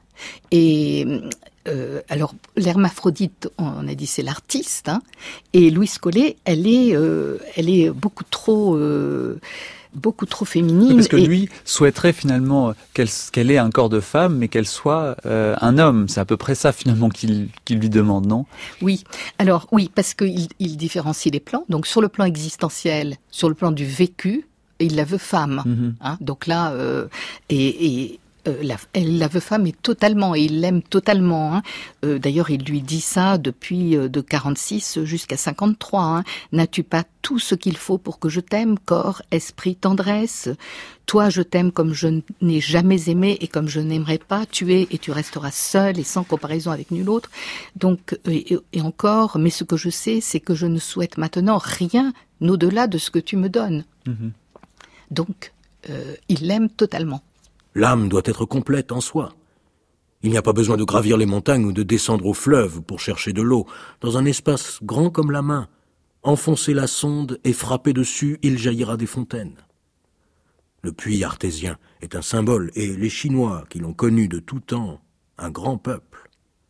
Et euh, alors, l'hermaphrodite, on a dit, c'est l'artiste. Hein, et Louis Collet, elle est, euh, elle est beaucoup trop... Euh, beaucoup trop féminine. Parce que et... lui souhaiterait finalement qu'elle, qu'elle ait un corps de femme, mais qu'elle soit euh, un homme. C'est à peu près ça finalement qu'il, qu'il lui demande, non ? Oui. Alors oui, parce qu'il il différencie les plans. Donc sur le plan existentiel, sur le plan du vécu, il la veut femme. Mm-hmm. Hein, donc là, euh, et, et euh, la, elle la veut femme et totalement, et il l'aime totalement. Hein. Euh, d'ailleurs, il lui dit ça depuis euh, de quarante-six jusqu'à cinquante-trois. Hein. N'as-tu pas tout ce qu'il faut pour que je t'aime, corps, esprit, tendresse? Toi, je t'aime comme je n'ai jamais aimé et comme je n'aimerais pas. Tu es et tu resteras seul et sans comparaison avec nul autre. Donc, et, et encore, mais ce que je sais, c'est que je ne souhaite maintenant rien au-delà de ce que tu me donnes. Mm-hmm. Donc, euh, il l'aime totalement. L'âme doit être complète en soi. Il n'y a pas besoin de gravir les montagnes ou de descendre au fleuve pour chercher de l'eau. Dans un espace grand comme la main, enfoncer la sonde et frapper dessus, il jaillira des fontaines. Le puits artésien est un symbole, et les Chinois, qui l'ont connu de tout temps, un grand peuple.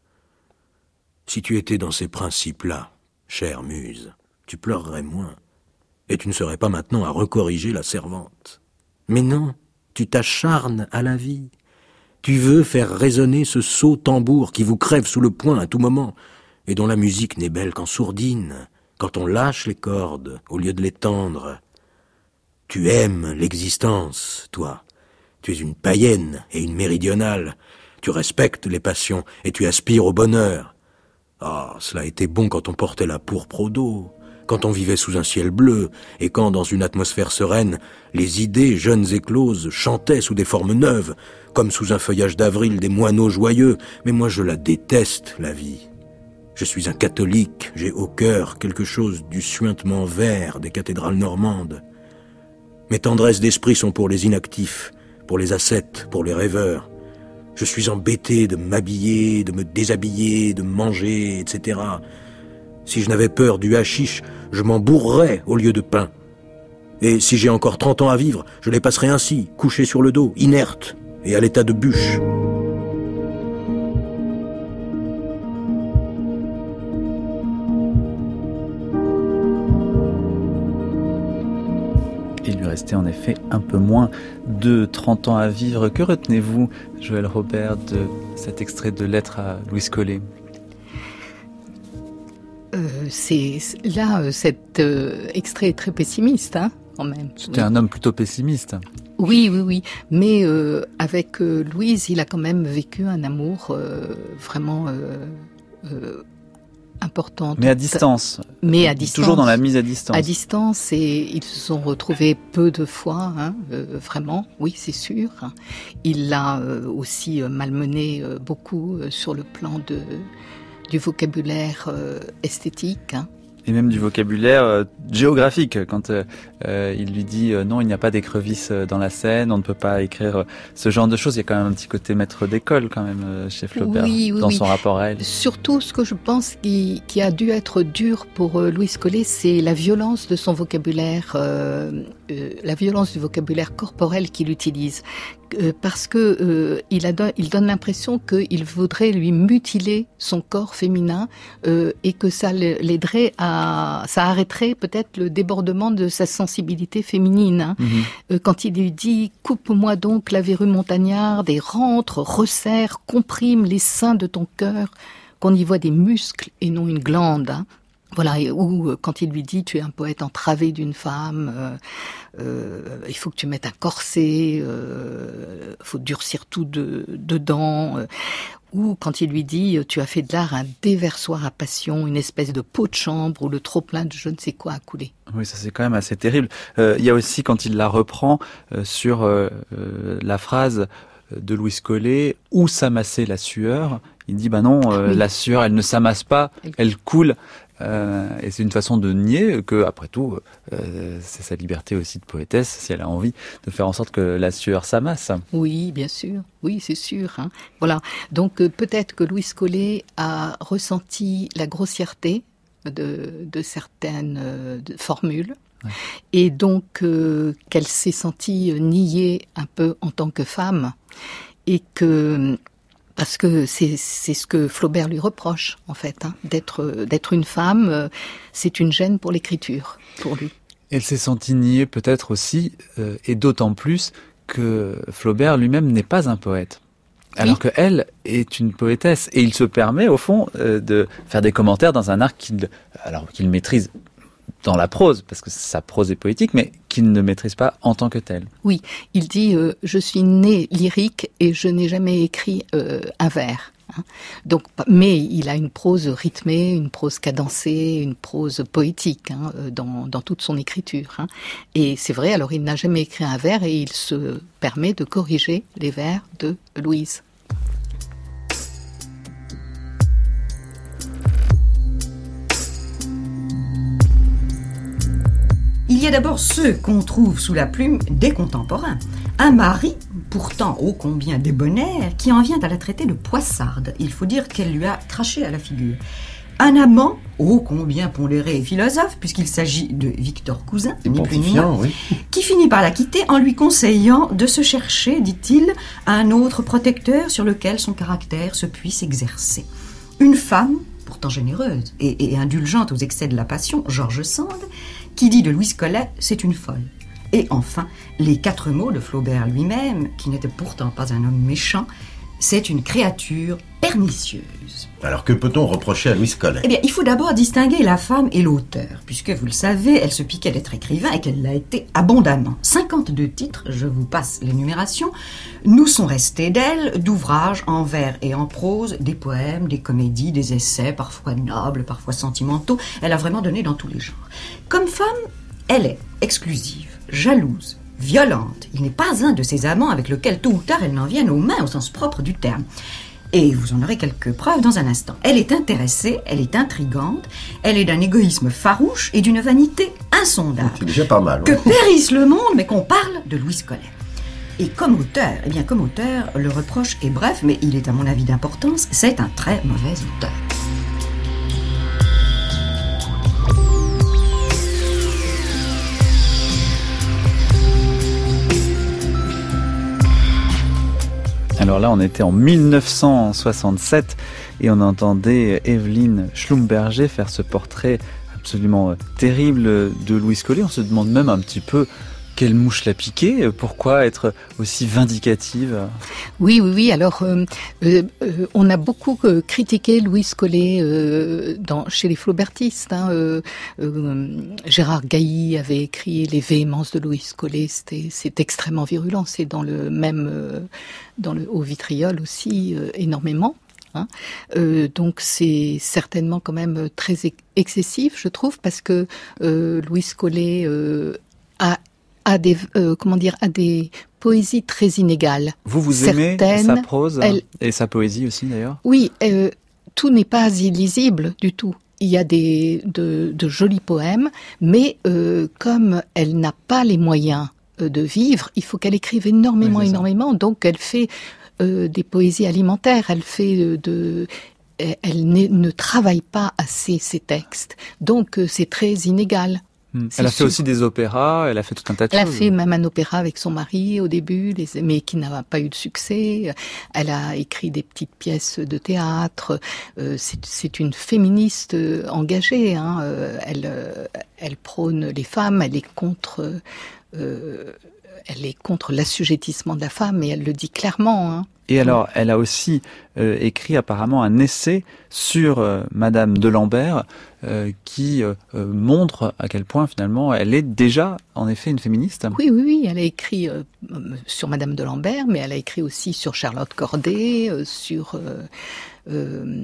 Si tu étais dans ces principes-là, chère muse, tu pleurerais moins, et tu ne serais pas maintenant à recorriger la servante. Mais non, tu t'acharnes à la vie. Tu veux faire résonner ce sot tambour qui vous crève sous le poing à tout moment, et dont la musique n'est belle qu'en sourdine, quand on lâche les cordes au lieu de les tendre. Tu aimes l'existence, toi. Tu es une païenne et une méridionale. Tu respectes les passions et tu aspires au bonheur. Ah, cela était bon quand on portait la pourpre au dos, quand on vivait sous un ciel bleu, et quand, dans une atmosphère sereine, les idées, jeunes et closes, chantaient sous des formes neuves, comme sous un feuillage d'avril des moineaux joyeux. Mais moi, je la déteste, la vie. Je suis un catholique, j'ai au cœur quelque chose du suintement vert des cathédrales normandes. Mes tendresses d'esprit sont pour les inactifs, pour les ascètes, pour les rêveurs. Je suis embêté de m'habiller, de me déshabiller, de manger, et cetera. Si je n'avais peur du hashish, je m'en bourrerais au lieu de pain. Et si j'ai encore trente ans à vivre, je les passerai ainsi, couché sur le dos, inerte et à l'état de bûche. Il lui restait en effet un peu moins de trente ans à vivre. Que retenez-vous, Joël Robert, de cet extrait de lettre à Louise Collet ? euh, c'est, Là, euh, cet euh, extrait est très pessimiste, hein, quand même. C'était oui. Un homme plutôt pessimiste. Oui, oui, oui. Mais euh, avec euh, Louise, il a quand même vécu un amour euh, vraiment... Euh, euh, importante. Mais à distance. Mais à distance. Toujours dans la mise à distance. À distance, et ils se sont retrouvés peu de fois, hein, euh, vraiment, oui, c'est sûr. Il l'a euh, aussi euh, malmené euh, beaucoup euh, sur le plan de, du vocabulaire euh, esthétique. Hein. Et même du vocabulaire euh, géographique, quand euh, euh, il lui dit euh, non, il n'y a pas d'écrevisses dans la Seine, on ne peut pas écrire euh, ce genre de choses. Il y a quand même un petit côté maître d'école quand même euh, chez Flaubert, oui, oui, dans oui. son rapport à elle. Surtout, ce que je pense qui, qui a dû être dur pour euh, Louise Collet, c'est la violence de son vocabulaire, euh, euh, la violence du vocabulaire corporel qu'il utilise. Euh, parce que euh, il, a don- il donne l'impression qu'il voudrait lui mutiler son corps féminin euh, et que ça l'aiderait à, ça arrêterait peut-être le débordement de sa sensibilité féminine. Hein. Mm-hmm. Euh, quand il lui dit « Coupe-moi donc la verrue montagnarde et rentre, resserre, comprime les seins de ton cœur, qu'on y voit des muscles et non une glande. Hein. » Voilà, et, ou euh, quand il lui dit « Tu es un poète entravé d'une femme, euh, euh, il faut que tu mettes un corset, il euh, faut durcir tout de, dedans. Euh, » Ou quand il lui dit « Tu as fait de l'art un déversoir à passion, une espèce de pot de chambre où le trop-plein de je ne sais quoi a coulé. » Oui, ça c'est quand même assez terrible. Euh, il y a aussi quand il la reprend euh, sur euh, euh, la phrase de Louise Collet « Où s'amasser la sueur ?» Il dit « Bah non, euh, oui. La sueur, elle ne s'amasse pas, elle coule. » Euh, et c'est une façon de nier que, après tout, euh, c'est sa liberté aussi de poétesse, si elle a envie de faire en sorte que la sueur s'amasse. Oui, bien sûr. Oui, c'est sûr. Hein. Voilà. Donc euh, peut-être que Louise Collet a ressenti la grossièreté de, de certaines euh, de formules. Ouais. Et donc euh, qu'elle s'est sentie niée un peu en tant que femme. Et que... Parce que c'est, c'est ce que Flaubert lui reproche, en fait, hein, d'être, d'être une femme, euh, c'est une gêne pour l'écriture, pour lui. Elle s'est sentie niée peut-être aussi, euh, et d'autant plus que Flaubert lui-même n'est pas un poète. Alors oui. qu'elle est une poétesse. Et il se permet, au fond, euh, de faire des commentaires dans un art qu'il, alors, qu'il maîtrise dans la prose, parce que sa prose est poétique, mais qu'il ne maîtrise pas en tant que tel. Oui, il dit euh, « Je suis né lyrique et je n'ai jamais écrit euh, un vers ». Hein. Donc, mais il a une prose rythmée, une prose cadencée, une prose poétique hein, dans, dans toute son écriture. Hein. Et c'est vrai, alors il n'a jamais écrit un vers et il se permet de corriger les vers de Louise. Il y a d'abord ceux qu'on trouve sous la plume des contemporains. Un mari, pourtant ô combien débonnaire, qui en vient à la traiter de poissarde. Il faut dire qu'elle lui a craché à la figure. Un amant, ô combien pondéré et philosophe, puisqu'il s'agit de Victor Cousin, ni plus ni moins, oui. qui finit par la quitter en lui conseillant de se chercher, dit-il, un autre protecteur sur lequel son caractère se puisse exercer. Une femme, pourtant généreuse et, et indulgente aux excès de la passion, George Sand, qui dit de Louise Collet, c'est une folle. Et enfin, les quatre mots de Flaubert lui-même, qui n'était pourtant pas un homme méchant, c'est une créature pernicieuse. Alors que peut-on reprocher à Louise Collet ? Eh bien, il faut d'abord distinguer la femme et l'auteur, puisque vous le savez, elle se piquait d'être écrivain et qu'elle l'a été abondamment. cinquante-deux titres, je vous passe l'énumération, nous sont restés d'elle d'ouvrages en vers et en prose, des poèmes, des comédies, des essais, parfois nobles, parfois sentimentaux. Elle a vraiment donné dans tous les genres. Comme femme, elle est exclusive, jalouse, violente. Il n'est pas un de ses amants avec lequel tôt ou tard elle n'en vienne aux mains au sens propre du terme. Et vous en aurez quelques preuves dans un instant. Elle est intéressée, elle est intrigante, elle est d'un égoïsme farouche et d'une vanité insondable. C'est déjà pas mal. Que Ouais. périsse le monde, mais qu'on parle de Louise Collet. Et comme auteur, eh bien comme auteur, le reproche est bref, mais il est à mon avis d'importance, c'est un très mauvais auteur. Alors là, on était en mille neuf cent soixante-sept et on entendait Evelyne Schlumberger faire ce portrait absolument terrible de Louise Collet. On se demande même un petit peu quelle mouche l'a piqué, pourquoi être aussi vindicative ? Oui, oui, oui. Alors, euh, euh, on a beaucoup euh, critiqué Louise Collet euh, dans, chez les flaubertistes. Hein, euh, euh, Gérard Gailly avait écrit Les véhémences de Louise Collet. C'était, c'est extrêmement virulent. C'est dans le même, euh, dans le au vitriol aussi euh, énormément. Hein. Euh, donc c'est certainement quand même très excessif, je trouve, parce que euh, Louise Collet euh, a a des euh, comment dire a des poésies très inégales. Vous vous Certaines, aimez sa prose elle, et sa poésie aussi d'ailleurs ? Oui, euh, tout n'est pas illisible du tout. Il y a des de, de jolis poèmes, mais euh, comme elle n'a pas les moyens euh, de vivre, il faut qu'elle écrive énormément, oui, énormément. Donc elle fait euh, des poésies alimentaires. Elle fait euh, de elle ne travaille pas assez ses textes. Donc euh, c'est très inégal. C'est elle a fait sûr. aussi des opéras, elle a fait tout un tas de elle choses. Elle a fait même un opéra avec son mari au début, les, mais qui n'a pas eu de succès. Elle a écrit des petites pièces de théâtre. Euh, c'est, c'est une féministe engagée. Hein. Euh, elle, euh, elle prône les femmes, elle est contre, euh, elle est contre l'assujettissement de la femme, et elle le dit clairement. Hein. Et alors, elle a aussi euh, écrit apparemment un essai sur euh, Madame de Lambert euh, qui euh, montre à quel point finalement elle est déjà en effet une féministe. Oui, oui, oui. Elle a écrit euh, sur Madame de Lambert, mais elle a écrit aussi sur Charlotte Corday, euh, sur euh, euh,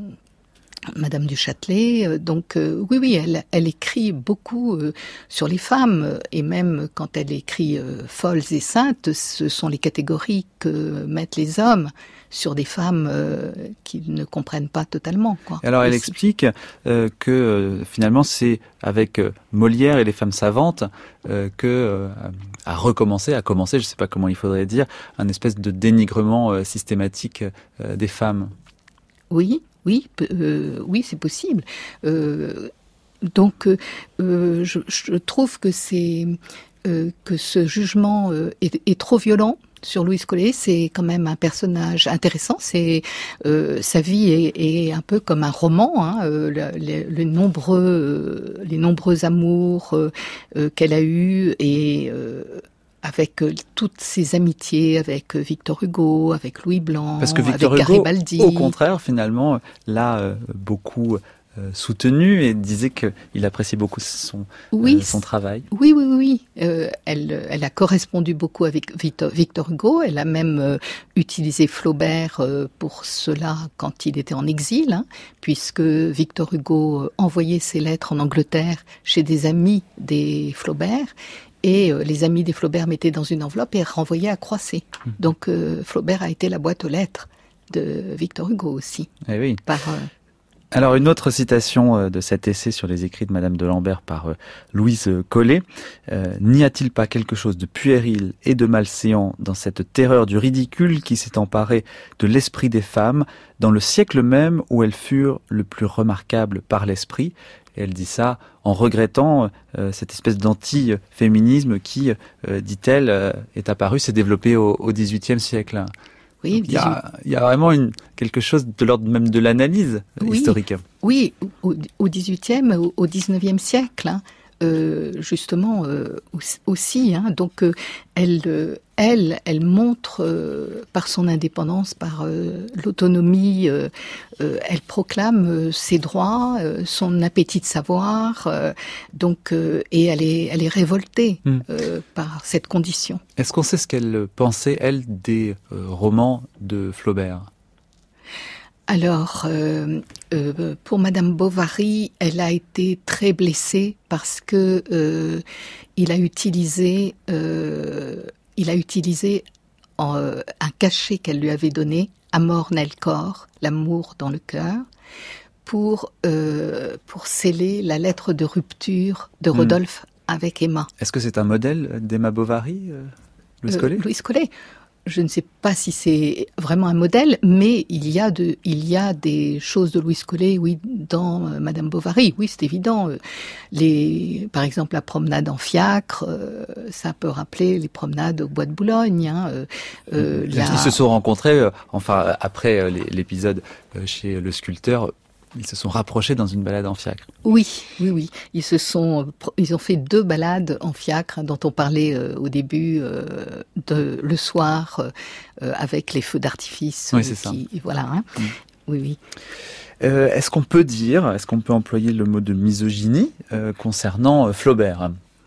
Madame du Châtelet. Donc euh, oui, oui, elle, elle écrit beaucoup euh, sur les femmes, et même quand elle écrit euh, folles et saintes, ce sont les catégories que mettent les hommes sur des femmes euh, qu'ils ne comprennent pas totalement, quoi. Alors elle explique euh, que euh, finalement c'est avec euh, Molière et les femmes savantes euh, que euh, a recommencé, a commencé, je ne sais pas comment il faudrait dire, un espèce de dénigrement euh, systématique euh, des femmes. Oui. Oui, euh, oui, c'est possible. Euh, donc, euh, je, je trouve que c'est euh, que ce jugement euh, est, est trop violent sur Louise Collet. C'est quand même un personnage intéressant. C'est euh, sa vie est, est un peu comme un roman. Hein, euh, les, les nombreux, euh, les nombreux amours euh, euh, qu'elle a eus et euh, avec euh, toutes ses amitiés avec euh, Victor Hugo, avec Louis Blanc, Parce que Victor avec Hugo, Garibaldi. Au contraire, finalement, l'a euh, beaucoup euh, soutenu et disait qu'il appréciait beaucoup son, oui, euh, son travail. Oui, oui, oui. Euh, elle, elle a correspondu beaucoup avec Victor, Victor Hugo. Elle a même euh, utilisé Flaubert euh, pour cela quand il était en exil, hein, puisque Victor Hugo envoyait ses lettres en Angleterre chez des amis des Flaubert. Et euh, les amis des Flaubert mettaient dans une enveloppe et renvoyaient à Croisset. Mmh. Donc euh, Flaubert a été la boîte aux lettres de Victor Hugo aussi. Eh oui. Par, euh... Alors une autre citation euh, de cet essai sur les écrits de Madame de Lambert par euh, Louise Collet. Euh, N'y a-t-il pas quelque chose de puéril et de malséant dans cette terreur du ridicule qui s'est emparée de l'esprit des femmes dans le siècle même où elles furent le plus remarquables par l'esprit? Et elle dit ça en regrettant euh, cette espèce d'anti-féminisme qui, euh, dit-elle, euh, est apparu, s'est développé au, au dix-huitième siècle. Oui, il y a, il y a vraiment une, quelque chose de l'ordre même de l'analyse oui, historique. Oui, au, au dix-huitième, au, au dix-neuvième siècle, hein, euh, justement euh, aussi. Hein, donc, euh, elle, euh, elle, elle montre euh, par son indépendance, par euh, l'autonomie, euh, euh, elle proclame euh, ses droits, euh, son appétit de savoir. Euh, donc, euh, et elle est, elle est révoltée mm. euh, par cette condition. Est-ce qu'on sait ce qu'elle pensait, elle, des euh, romans de Flaubert ? Alors, euh, euh, pour Madame Bovary, elle a été très blessée parce que euh, il a utilisé, euh, il a utilisé en, euh, un cachet qu'elle lui avait donné, Amor nel cor, l'amour dans le cœur, pour euh, pour sceller la lettre de rupture de Rodolphe mmh. avec Emma. Est-ce que c'est un modèle d'Emma Bovary, euh, Louise Collet ? euh, Louise Collet. Je ne sais pas si c'est vraiment un modèle, mais il y a de, il y a des choses de Louise Collet, oui, dans euh, Madame Bovary. Oui, c'est évident. Euh, les, par exemple, la promenade en fiacre, euh, ça peut rappeler les promenades au Bois de Boulogne. Hein, euh, euh, Ils la... se sont rencontrés, euh, enfin après euh, l'épisode euh, chez le sculpteur. Ils se sont rapprochés dans une balade en fiacre. Oui, oui, oui. Ils se sont, ils ont fait deux balades en fiacre dont on parlait euh, au début euh, de le soir euh, avec les feux d'artifice. Oui, c'est qui, ça. Voilà. Hein. Mm. Oui, oui. Euh, est-ce qu'on peut dire, est-ce qu'on peut employer le mot de misogynie euh, concernant euh, Flaubert ?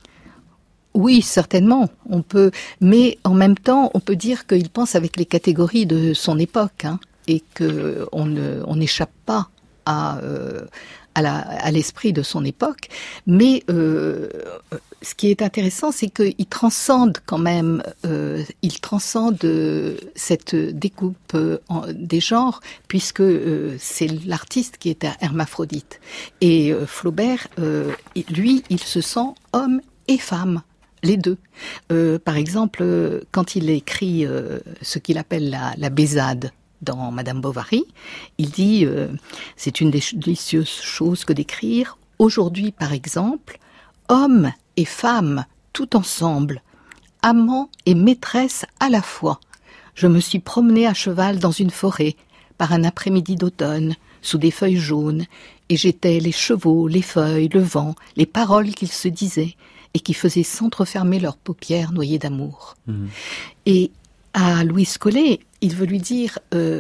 Oui, certainement, on peut. Mais en même temps, on peut dire qu'il pense avec les catégories de son époque, hein, et que on ne, on n'échappe pas à, euh, à, la, à l'esprit de son époque. Mais euh, ce qui est intéressant, c'est qu'il transcende quand même, euh, il transcende cette découpe euh, en, des genres, puisque euh, c'est l'artiste qui est hermaphrodite. Et euh, Flaubert, euh, lui, il se sent homme et femme. Les deux. Euh, par exemple, quand il écrit euh, ce qu'il appelle la, la baisade, dans Madame Bovary, il dit euh, « C'est une des délicieuses choses que d'écrire. Aujourd'hui, par exemple, hommes et femmes tout ensemble, amants et maîtresses à la fois. Je me suis promenée à cheval dans une forêt, par un après-midi d'automne, sous des feuilles jaunes, et j'étais les chevaux, les feuilles, le vent, les paroles qu'ils se disaient, et qui faisaient s'entrefermer leurs paupières noyées d'amour. Mmh. » Et à Louise Collet, il veut lui dire euh,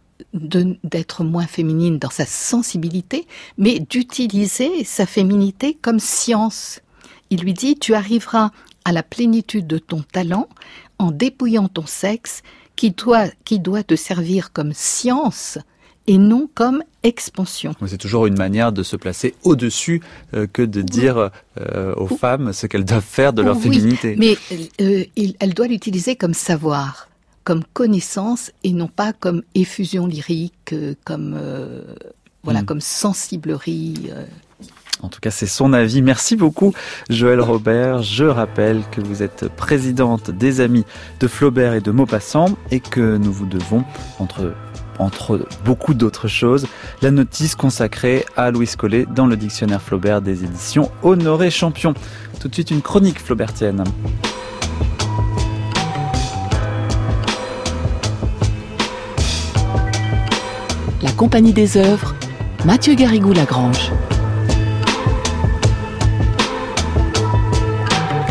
de, d'être moins féminine dans sa sensibilité, mais d'utiliser sa féminité comme science. Il lui dit, tu arriveras à la plénitude de ton talent en dépouillant ton sexe qui doit, qui doit te servir comme science et non comme expansion. C'est toujours une manière de se placer au-dessus euh, que de dire euh, aux oui. femmes ce qu'elles doivent faire de leur oui, féminité. Mais euh, il, elle doit l'utiliser comme savoir, comme connaissance et non pas comme effusion lyrique, euh, comme euh, voilà, mmh. comme sensiblerie. Euh. En tout cas, c'est son avis. Merci beaucoup, Joëlle Robert. Je rappelle que vous êtes présidente des Amis de Flaubert et de Maupassant et que nous vous devons, entre entre beaucoup d'autres choses, la notice consacrée à Louise Collet dans le dictionnaire Flaubert des éditions Honoré Champion. Tout de suite, une chronique flaubertienne. La Compagnie des œuvres, Mathieu Garrigou-Lagrange.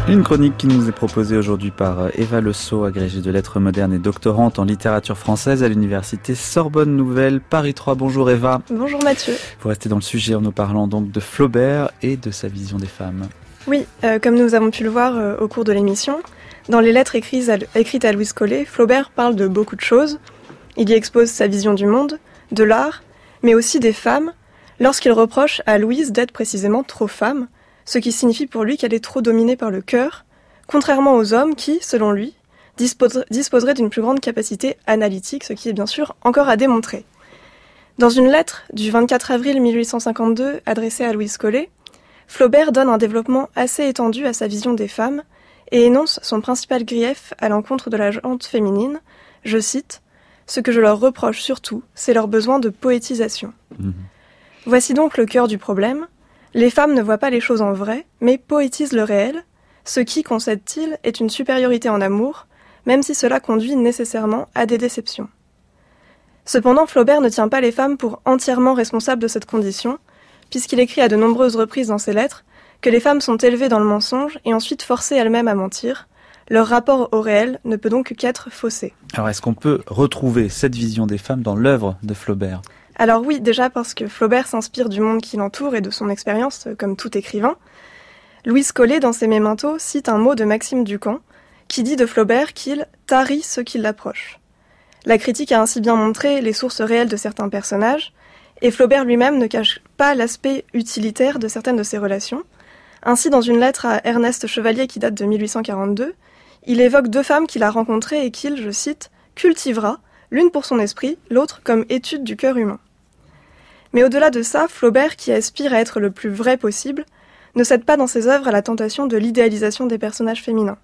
Une chronique qui nous est proposée aujourd'hui par Eva Le Sceau, agrégée de lettres modernes et doctorante en littérature française à l'université Sorbonne Nouvelle Paris trois. Bonjour Eva. Bonjour Mathieu. Vous restez dans le sujet en nous parlant donc de Flaubert et de sa vision des femmes. Oui, euh, comme nous avons pu le voir euh, au cours de l'émission, dans les lettres écrites à, écrites à Louise Collet, Flaubert parle de beaucoup de choses. Il y expose sa vision du monde, de l'art, mais aussi des femmes, lorsqu'il reproche à Louise d'être précisément trop femme, ce qui signifie pour lui qu'elle est trop dominée par le cœur, contrairement aux hommes qui, selon lui, dispose, disposeraient d'une plus grande capacité analytique, ce qui est bien sûr encore à démontrer. Dans une lettre du vingt-quatre avril mille huit cent cinquante-deux adressée à Louise Collet, Flaubert donne un développement assez étendu à sa vision des femmes et énonce son principal grief à l'encontre de la gente féminine, je cite, « Ce que je leur reproche surtout, c'est leur besoin de poétisation. Mmh. » Voici donc le cœur du problème. Les femmes ne voient pas les choses en vrai, mais poétisent le réel, ce qui, concède-t-il, est une supériorité en amour, même si cela conduit nécessairement à des déceptions. Cependant, Flaubert ne tient pas les femmes pour entièrement responsables de cette condition, puisqu'il écrit à de nombreuses reprises dans ses lettres que les femmes sont élevées dans le mensonge et ensuite forcées elles-mêmes à mentir. Leur rapport au réel ne peut donc qu'être faussé. Alors est-ce qu'on peut retrouver cette vision des femmes dans l'œuvre de Flaubert ? Alors oui, déjà parce que Flaubert s'inspire du monde qui l'entoure et de son expérience, comme tout écrivain. Louise Collet, dans ses Mémentos, cite un mot de Maxime Ducamp, qui dit de Flaubert qu'il « tarit ceux qui l'approchent ». La critique a ainsi bien montré les sources réelles de certains personnages, et Flaubert lui-même ne cache pas l'aspect utilitaire de certaines de ses relations. Ainsi, dans une lettre à Ernest Chevalier qui date de mille huit cent quarante-deux, il évoque deux femmes qu'il a rencontrées et qu'il, je cite, « cultivera », l'une pour son esprit, l'autre comme étude du cœur humain. Mais au-delà de ça, Flaubert, qui aspire à être le plus vrai possible, ne cède pas dans ses œuvres à la tentation de l'idéalisation des personnages féminins.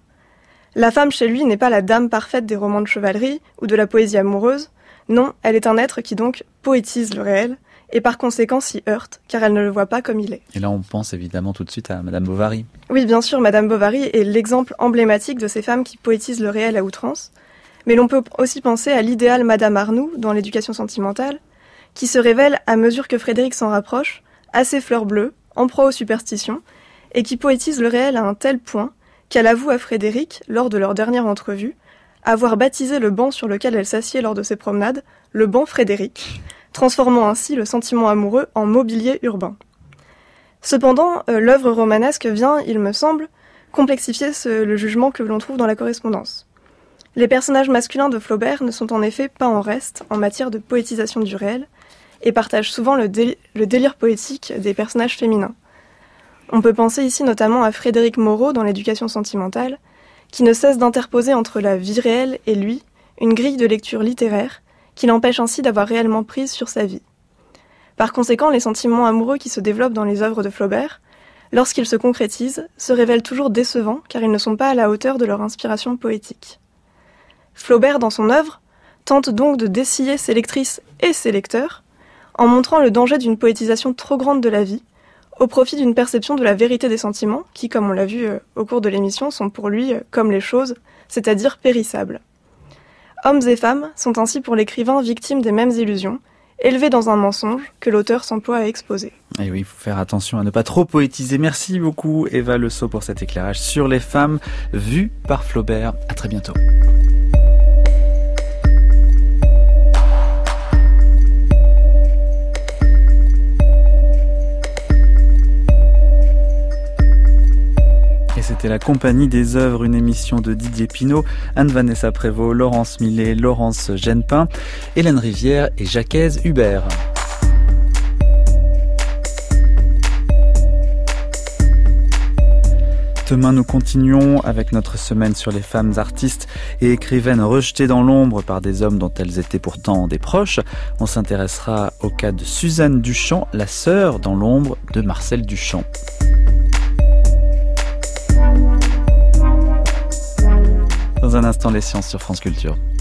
La femme chez lui n'est pas la dame parfaite des romans de chevalerie ou de la poésie amoureuse, non, elle est un être qui donc poétise le réel, et par conséquent s'y heurte, car elle ne le voit pas comme il est. Et là on pense évidemment tout de suite à Madame Bovary. Oui, bien sûr, Madame Bovary est l'exemple emblématique de ces femmes qui poétisent le réel à outrance, mais l'on peut aussi penser à l'idéal Madame Arnoux dans l'éducation sentimentale, qui se révèle, à mesure que Frédéric s'en rapproche, assez fleur bleue, en proie aux superstitions, et qui poétise le réel à un tel point qu'elle avoue à Frédéric, lors de leur dernière entrevue, avoir baptisé le banc sur lequel elle s'assied lors de ses promenades, le banc Frédéric, transformant ainsi le sentiment amoureux en mobilier urbain. Cependant, euh, l'œuvre romanesque vient, il me semble, complexifier ce, le jugement que l'on trouve dans la correspondance. Les personnages masculins de Flaubert ne sont en effet pas en reste en matière de poétisation du réel et partagent souvent le, déli- le délire poétique des personnages féminins. On peut penser ici notamment à Frédéric Moreau dans l'éducation sentimentale, qui ne cesse d'interposer entre la vie réelle et lui une grille de lecture littéraire qui l'empêche ainsi d'avoir réellement prise sur sa vie. Par conséquent, les sentiments amoureux qui se développent dans les œuvres de Flaubert, lorsqu'ils se concrétisent, se révèlent toujours décevants car ils ne sont pas à la hauteur de leur inspiration poétique. Flaubert, dans son œuvre, tente donc de dessiller ses lectrices et ses lecteurs en montrant le danger d'une poétisation trop grande de la vie, au profit d'une perception de la vérité des sentiments qui, comme on l'a vu euh, au cours de l'émission, sont pour lui euh, comme les choses, c'est-à-dire périssables. Hommes et femmes sont ainsi pour l'écrivain victimes des mêmes illusions, élevés dans un mensonge que l'auteur s'emploie à exposer. Et oui, il faut faire attention à ne pas trop poétiser. Merci beaucoup Eva Le Sceau pour cet éclairage sur les femmes vues par Flaubert. À très bientôt. C'était la Compagnie des œuvres, une émission de Didier Pinault, Anne-Vanessa Prévost, Laurence Millet, Laurence Genepin, Hélène Rivière et Jacquez Hubert. Demain, nous continuons avec notre semaine sur les femmes artistes et écrivaines rejetées dans l'ombre par des hommes dont elles étaient pourtant des proches. On s'intéressera au cas de Suzanne Duchamp, la sœur dans l'ombre de Marcel Duchamp. Dans un instant, les sciences sur France Culture.